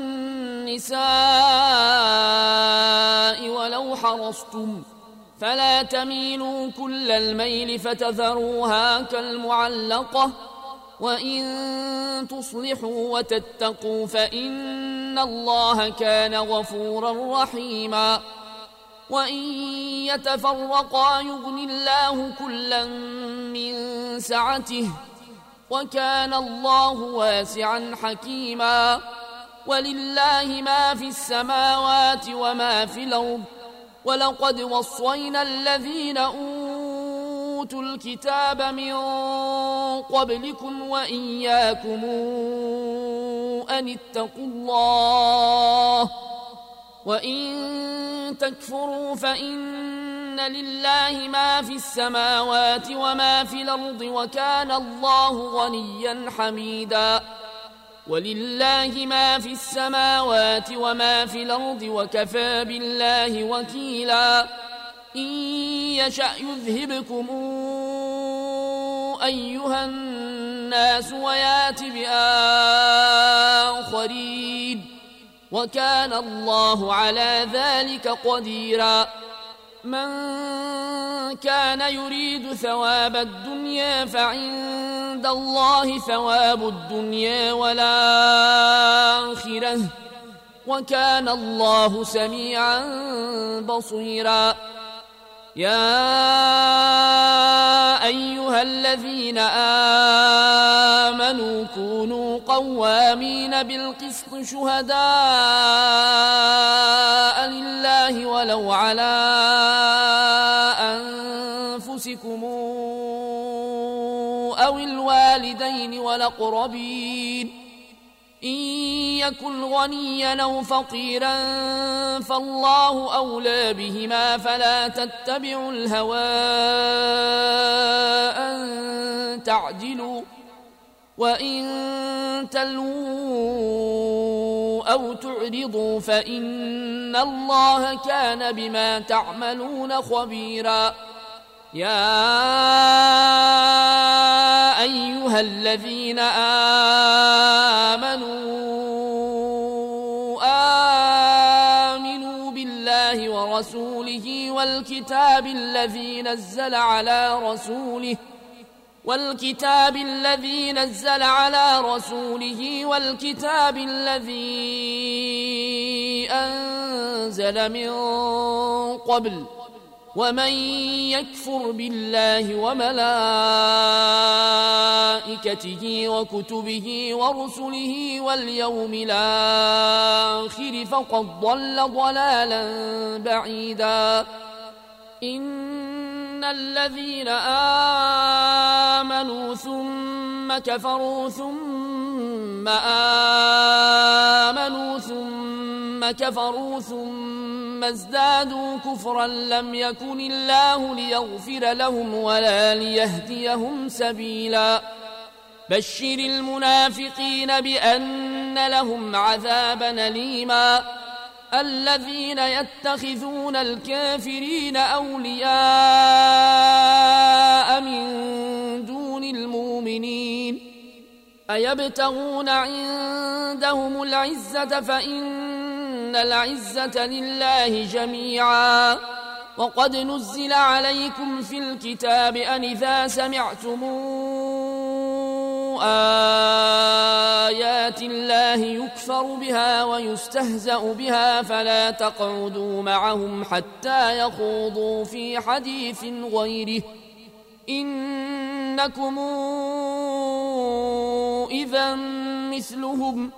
S2: النساء ولو حرصتم فلا تميلوا كل الميل فتذروها كالمعلقة وإن تصلحوا وتتقوا فإن الله كان غفورا رحيما. وإن يتفرقا يغني الله كلا من سعته وكان الله واسعا حكيما. ولله ما في السماوات وما في الأرض ولقد وصينا الذين أوتوا الكتاب من قبلكم وإياكم أن اتقوا الله وإن تكفروا فإن لله ما في السماوات وما في الأرض وكان الله غنيا حميدا. ولله ما في السماوات وما في الأرض وكفى بالله وكيلا. إن يشأ يذهبكم أيها الناس ويات بآخرين وكان الله على ذلك قديرا. من كان يريد ثواب الدنيا فعند الله ثواب الدنيا والآخرة وكان الله سميعا بصيرا. يا أيها الذين آمنوا كونوا قوامين بالقسط شهداء لله ولو على أنفسكم أو الوالدين والأقربين إن يكن غنيا أو فقيرا فالله أولى بهما فلا تتبعوا الهوى أن تعدلوا وإن تلووا أو تعرضوا فإن الله كان بما تعملون خبيرا. يا أيها الذين آمنوا بالله ورسوله والكتاب الذي نزل على رسوله والكتاب الذي أنزل من قبل ومن يكفر بالله وملائكته وكتبه ورسله واليوم الآخر فقد ضل ضلالا بعيدا. إن الذين آمنوا ثم كفروا ثم آمنوا ثم كفروا ثم ازدادوا كفرا لم يكن الله ليغفر لهم ولا ليهديهم سبيلا. بشر المنافقين بأن لهم عذابا أليما الذين يتخذون الكافرين أولياء من دون المؤمنين أيبتغون عندهم العزة فإن العزة لله جميعا وقد نزل عليكم في الكتاب أن إذا سمعتم آيات الله يكفر بها ويستهزأ بها فلا تقعدوا معهم حتى يخوضوا في حديث غيره إنكم إذا مثلهم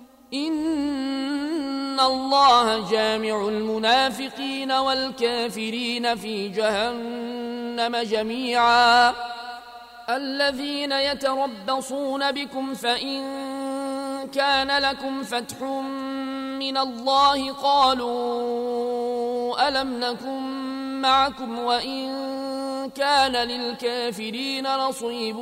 S2: إن الله جامع المنافقين والكافرين في جهنم جميعا الذين يتربصون بكم فإن كان لكم فتح من الله قالوا ألم نكن معكم وإن كان للكافرين نصيب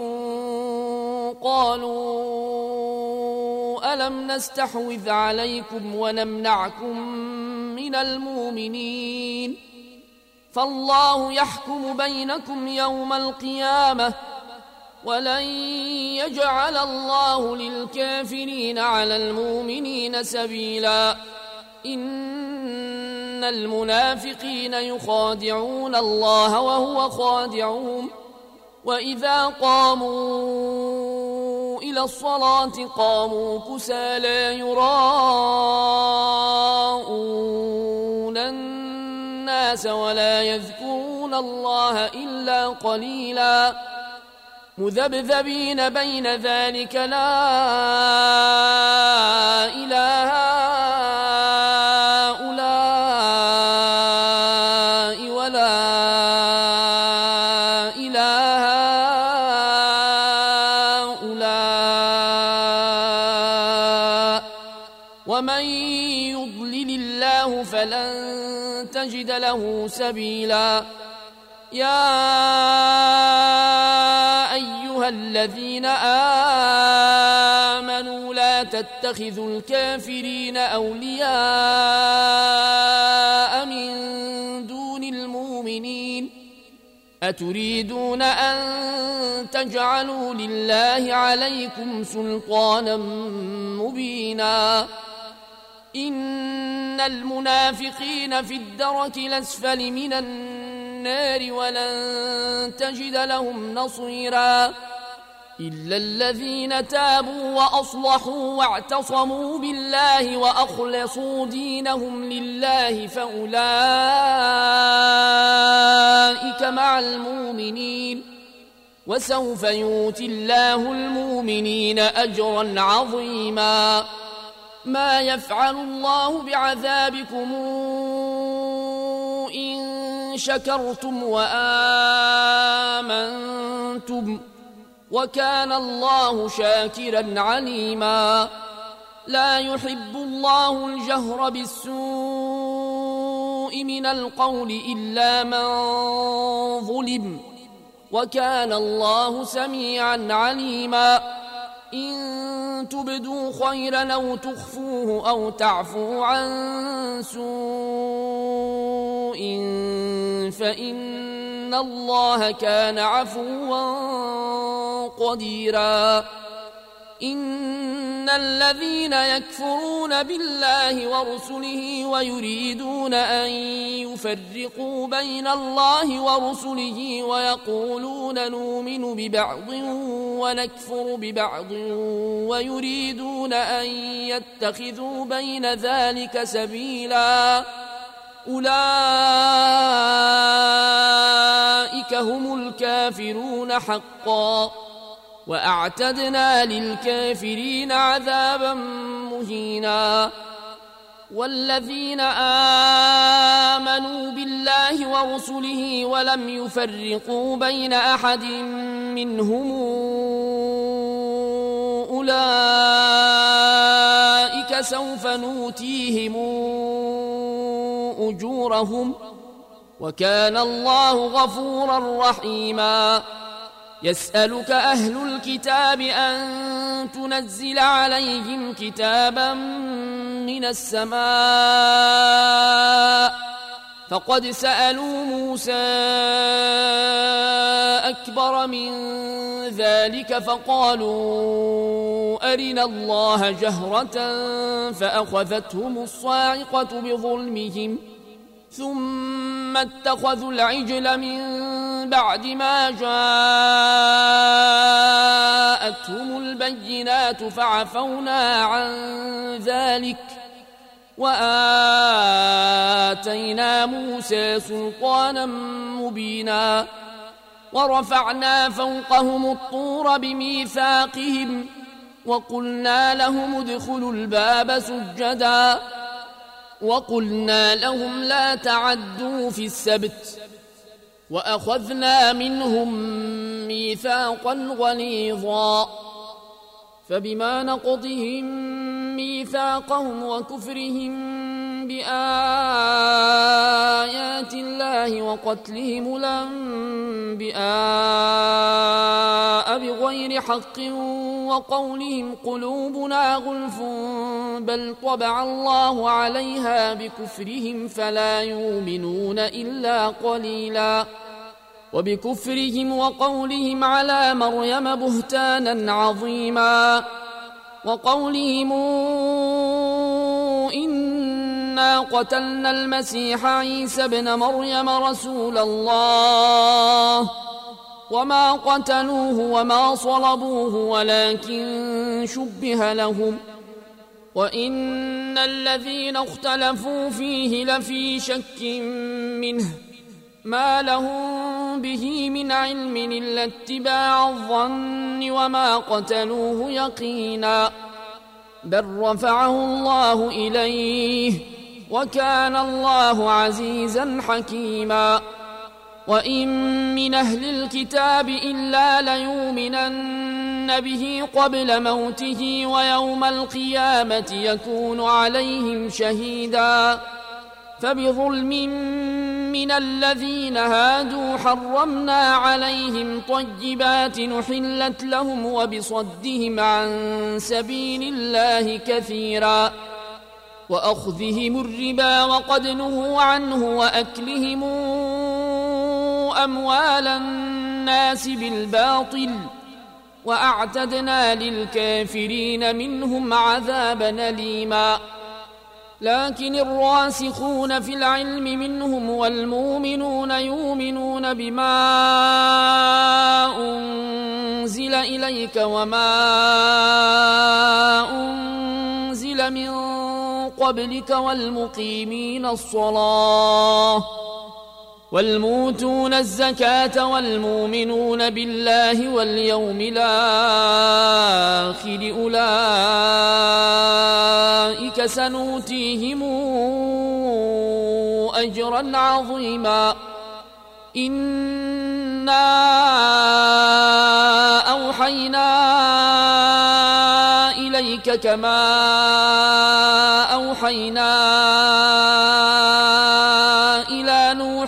S2: قالوا ألم نستحوذ عليكم ونمنعكم من المؤمنين فالله يحكم بينكم يوم القيامة ولن يجعل الله للكافرين على المؤمنين سبيلا إن المنافقين يخادعون الله وهو خادعهم وإذا قاموا إلى الصلاة قاموا كسالى يراءون الناس ولا يذكرون الله إلا قليلا مذبذبين بين ذلك لا إله هؤلاء ولا إله هؤلاء ومن يضلل الله فلن تجد له سبيلا يا أيها الذين آمنوا لا تتخذوا الكافرين أولياء من دون المؤمنين أتريدون أن تجعلوا لله عليكم سلطانا مبينا إن المنافقين في الدرك الأسفل من النار ولن تجد لهم نصيرا إلا الذين تابوا وأصلحوا واعتصموا بالله وأخلصوا دينهم لله فأولئك مع المؤمنين وسوف يؤتي الله المؤمنين أجرا عظيما ما يفعل الله بعذابكم إن شكرتم وآمنتم وكان الله شاكرا عليما لا يحب الله الجهر بالسوء من القول إلا من ظلم وكان الله سميعا عليما إن تبدوا خيرا أو تخفوه أو تعفوا عن سوء فإن الله كان عفوا قديرا إن الذين يكفرون بالله ورسله ويريدون أن يفرقوا بين الله ورسله ويقولون نؤمن ببعض ونكفر ببعض ويريدون أن يتخذوا بين ذلك سبيلا أولئك هم الكافرون حقا وأعتدنا للكافرين عذابا مهينا والذين آمنوا بالله ورسله ولم يفرقوا بين أحد منهم أولئك سوف نؤتيهم أجورهم وكان الله غفورا رحيما يسألك أهل الكتاب أن تنزل عليهم كتابا من السماء فقد سألوا موسى أكبر من ذلك فقالوا أرنا الله جهرة فأخذتهم الصاعقة بظلمهم ثم اتخذوا العجل من بعد ما جاءتهم البينات فعفونا عن ذلك وآتينا موسى سلطانا مبينا ورفعنا فوقهم الطور بميثاقهم وقلنا لهم ادخلوا الباب سجدا وقلنا لهم لا تعدوا في السبت وأخذنا منهم ميثاقا غليظا فبما نقضهم ميثاقهم وكفرهم بآيات الله وقتلهم الأنبياء بغير حق وقولهم قلوبنا غلف بل طبع الله عليها بكفرهم فلا يؤمنون إلا قليلا وبكفرهم وقولهم على مريم بهتانا عظيما وقولهم إنا قتلنا المسيح عيسى ابن مريم رسول الله وما قتلوه وما صلبوه ولكن شبه لهم وإن الذين اختلفوا فيه لفي شك منه ما لهم به من علم إلا اتباع الظن وما قتلوه يقينا بل رفعه الله إليه وكان الله عزيزا حكيما وإن من أهل الكتاب إلا ليؤمنن به قبل موته ويوم القيامة يكون عليهم شهيدا فبظلم من الذين هادوا حرمنا عليهم طيبات نحلت لهم وبصدهم عن سبيل الله كثيرا وأخذهم الربا وقد نهوا عنه وأكلهم أموال الناس بالباطل وأعتدنا للكافرين منهم عذابا أليما لكن الراسخون في العلم منهم والمؤمنون يؤمنون بما أنزل إليك وما أنزل من قبلك والمقيمين الصلاة والموتون الزكاة والمؤمنون بالله واليوم الآخر أولئك سنؤتيهم أجرا عظيما إنا أوحينا إليك كما أوحينا إلى نوح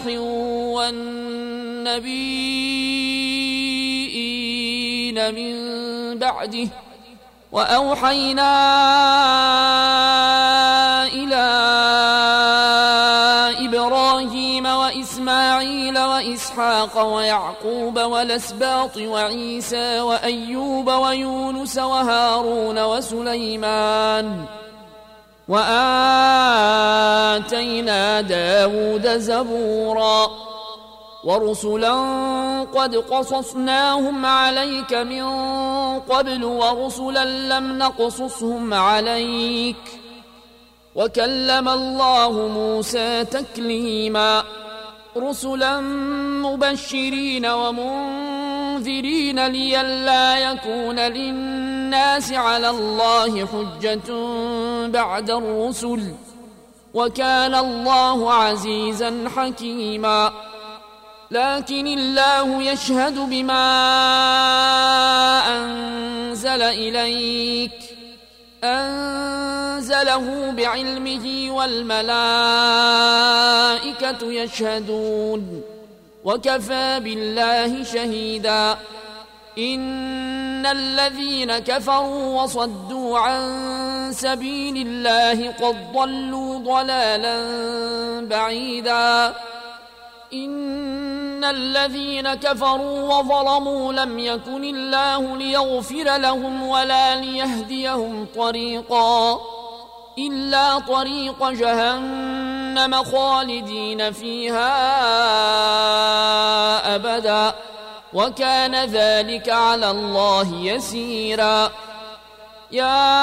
S2: والنبيين من بعده وأوحينا إلى إبراهيم وإسماعيل وإسحاق ويعقوب والأسباط وعيسى وأيوب ويونس وهارون وسليمان وآتينا داود زبورا ورسلا قد قصصناهم عليك من قبل ورسلا لم نقصصهم عليك وكلم الله موسى تكليما رسلا مبشرين ومنذرين لئلا يكون للناس على الله حجة بعد الرسل وكان الله عزيزا حكيما لكن الله يشهد بما أنزل إليك أنزله بعلمه والملائكة يشهدون وكفى بالله شهيدا إن الذين كفروا وصدوا عن سبيل الله قد ضلوا ضلالا بعيدا إن الذين كفروا وظلموا لم يكن الله ليغفر لهم ولا ليهديهم طريقا إلا طريق جهنم خالدين فيها أبدا وكان ذلك على الله يسيرا يا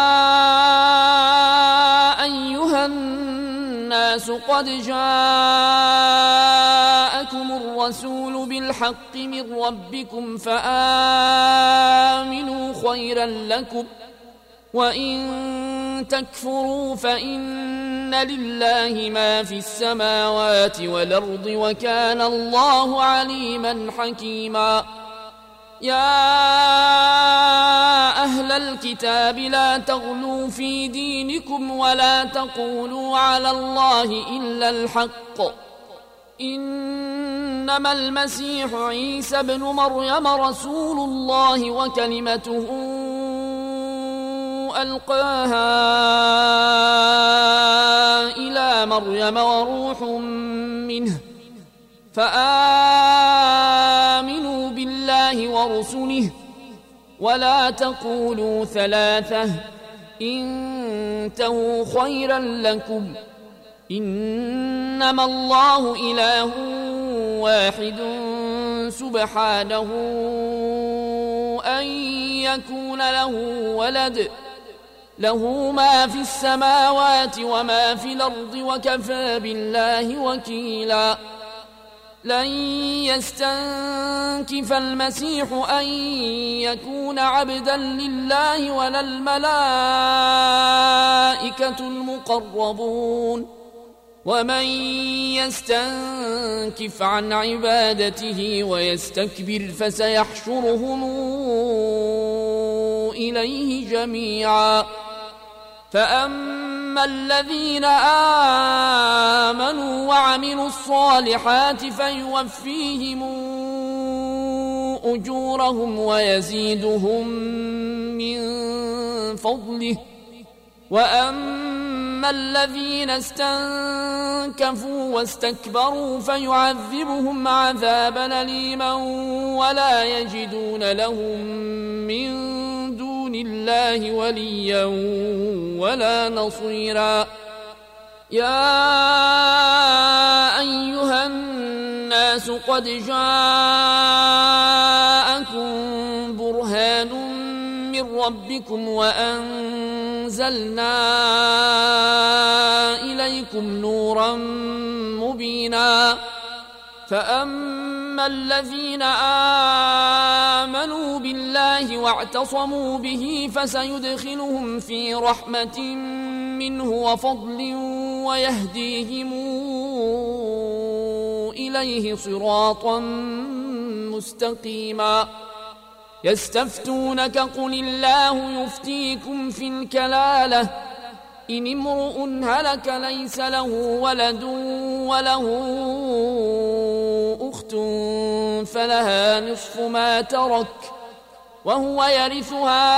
S2: أيها الناس قد جاءكم الرسول بالحق من ربكم فآمنوا خيرا لكم وإن تكفروا فإن لله ما في السماوات والأرض وكان الله عليما حكيما يا أهل الكتاب لا تغلوا في دينكم ولا تقولوا على الله إلا الحق إنما المسيح عيسى ابن مريم رسول الله وكلمته ألقاها إلى مريم وروح منه فآمنوا بالله ورسله ولا تقولوا ثلاثة انتهوا خيرا لكم إنما الله إله واحد سبحانه أن يكون له ولد له ما في السماوات وما في الأرض وكفى بالله وكيلا لن يستنكف المسيح أن يكون عبدا لله ولا الملائكة المقربون ومن يستنكف عن عبادته ويستكبر فسيحشرهم إليه جميعا فأما الذين آمنوا وعملوا الصالحات فيوفيهم أجورهم ويزيدهم من فضله وأما الذين استنكفوا واستكبروا فيعذبهم عذابا أليما ولا يجدون لهم من دون الله وليا ولا نصيرا يا أيها الناس قد جاءكم برهان من ربكم وأنزلنا إليكم نورا مبينا فأما الذين آمنوا بالله واعتصموا به فسيدخلهم في رحمة منه وفضل ويهديهم إليه صراطا مستقيما يستفتونك قل الله يفتيكم في الكلالة إن امرؤ هلك ليس له ولد وله أخت فلها نصف ما ترك وهو يرثها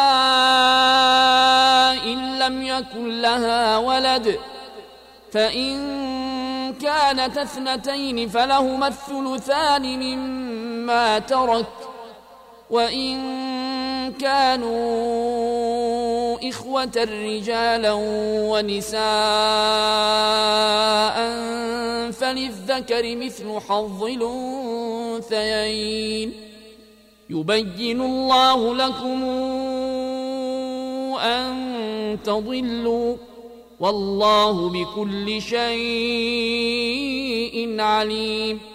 S2: إن لم يكن لها ولد فإن كانت اثنتين فلهما الثلثان مما ترك وإن كانوا إخوة رجالا ونساء فللذكر مثل حظ الأنثيين يبين الله لكم أن تضلوا والله بكل شيء عليم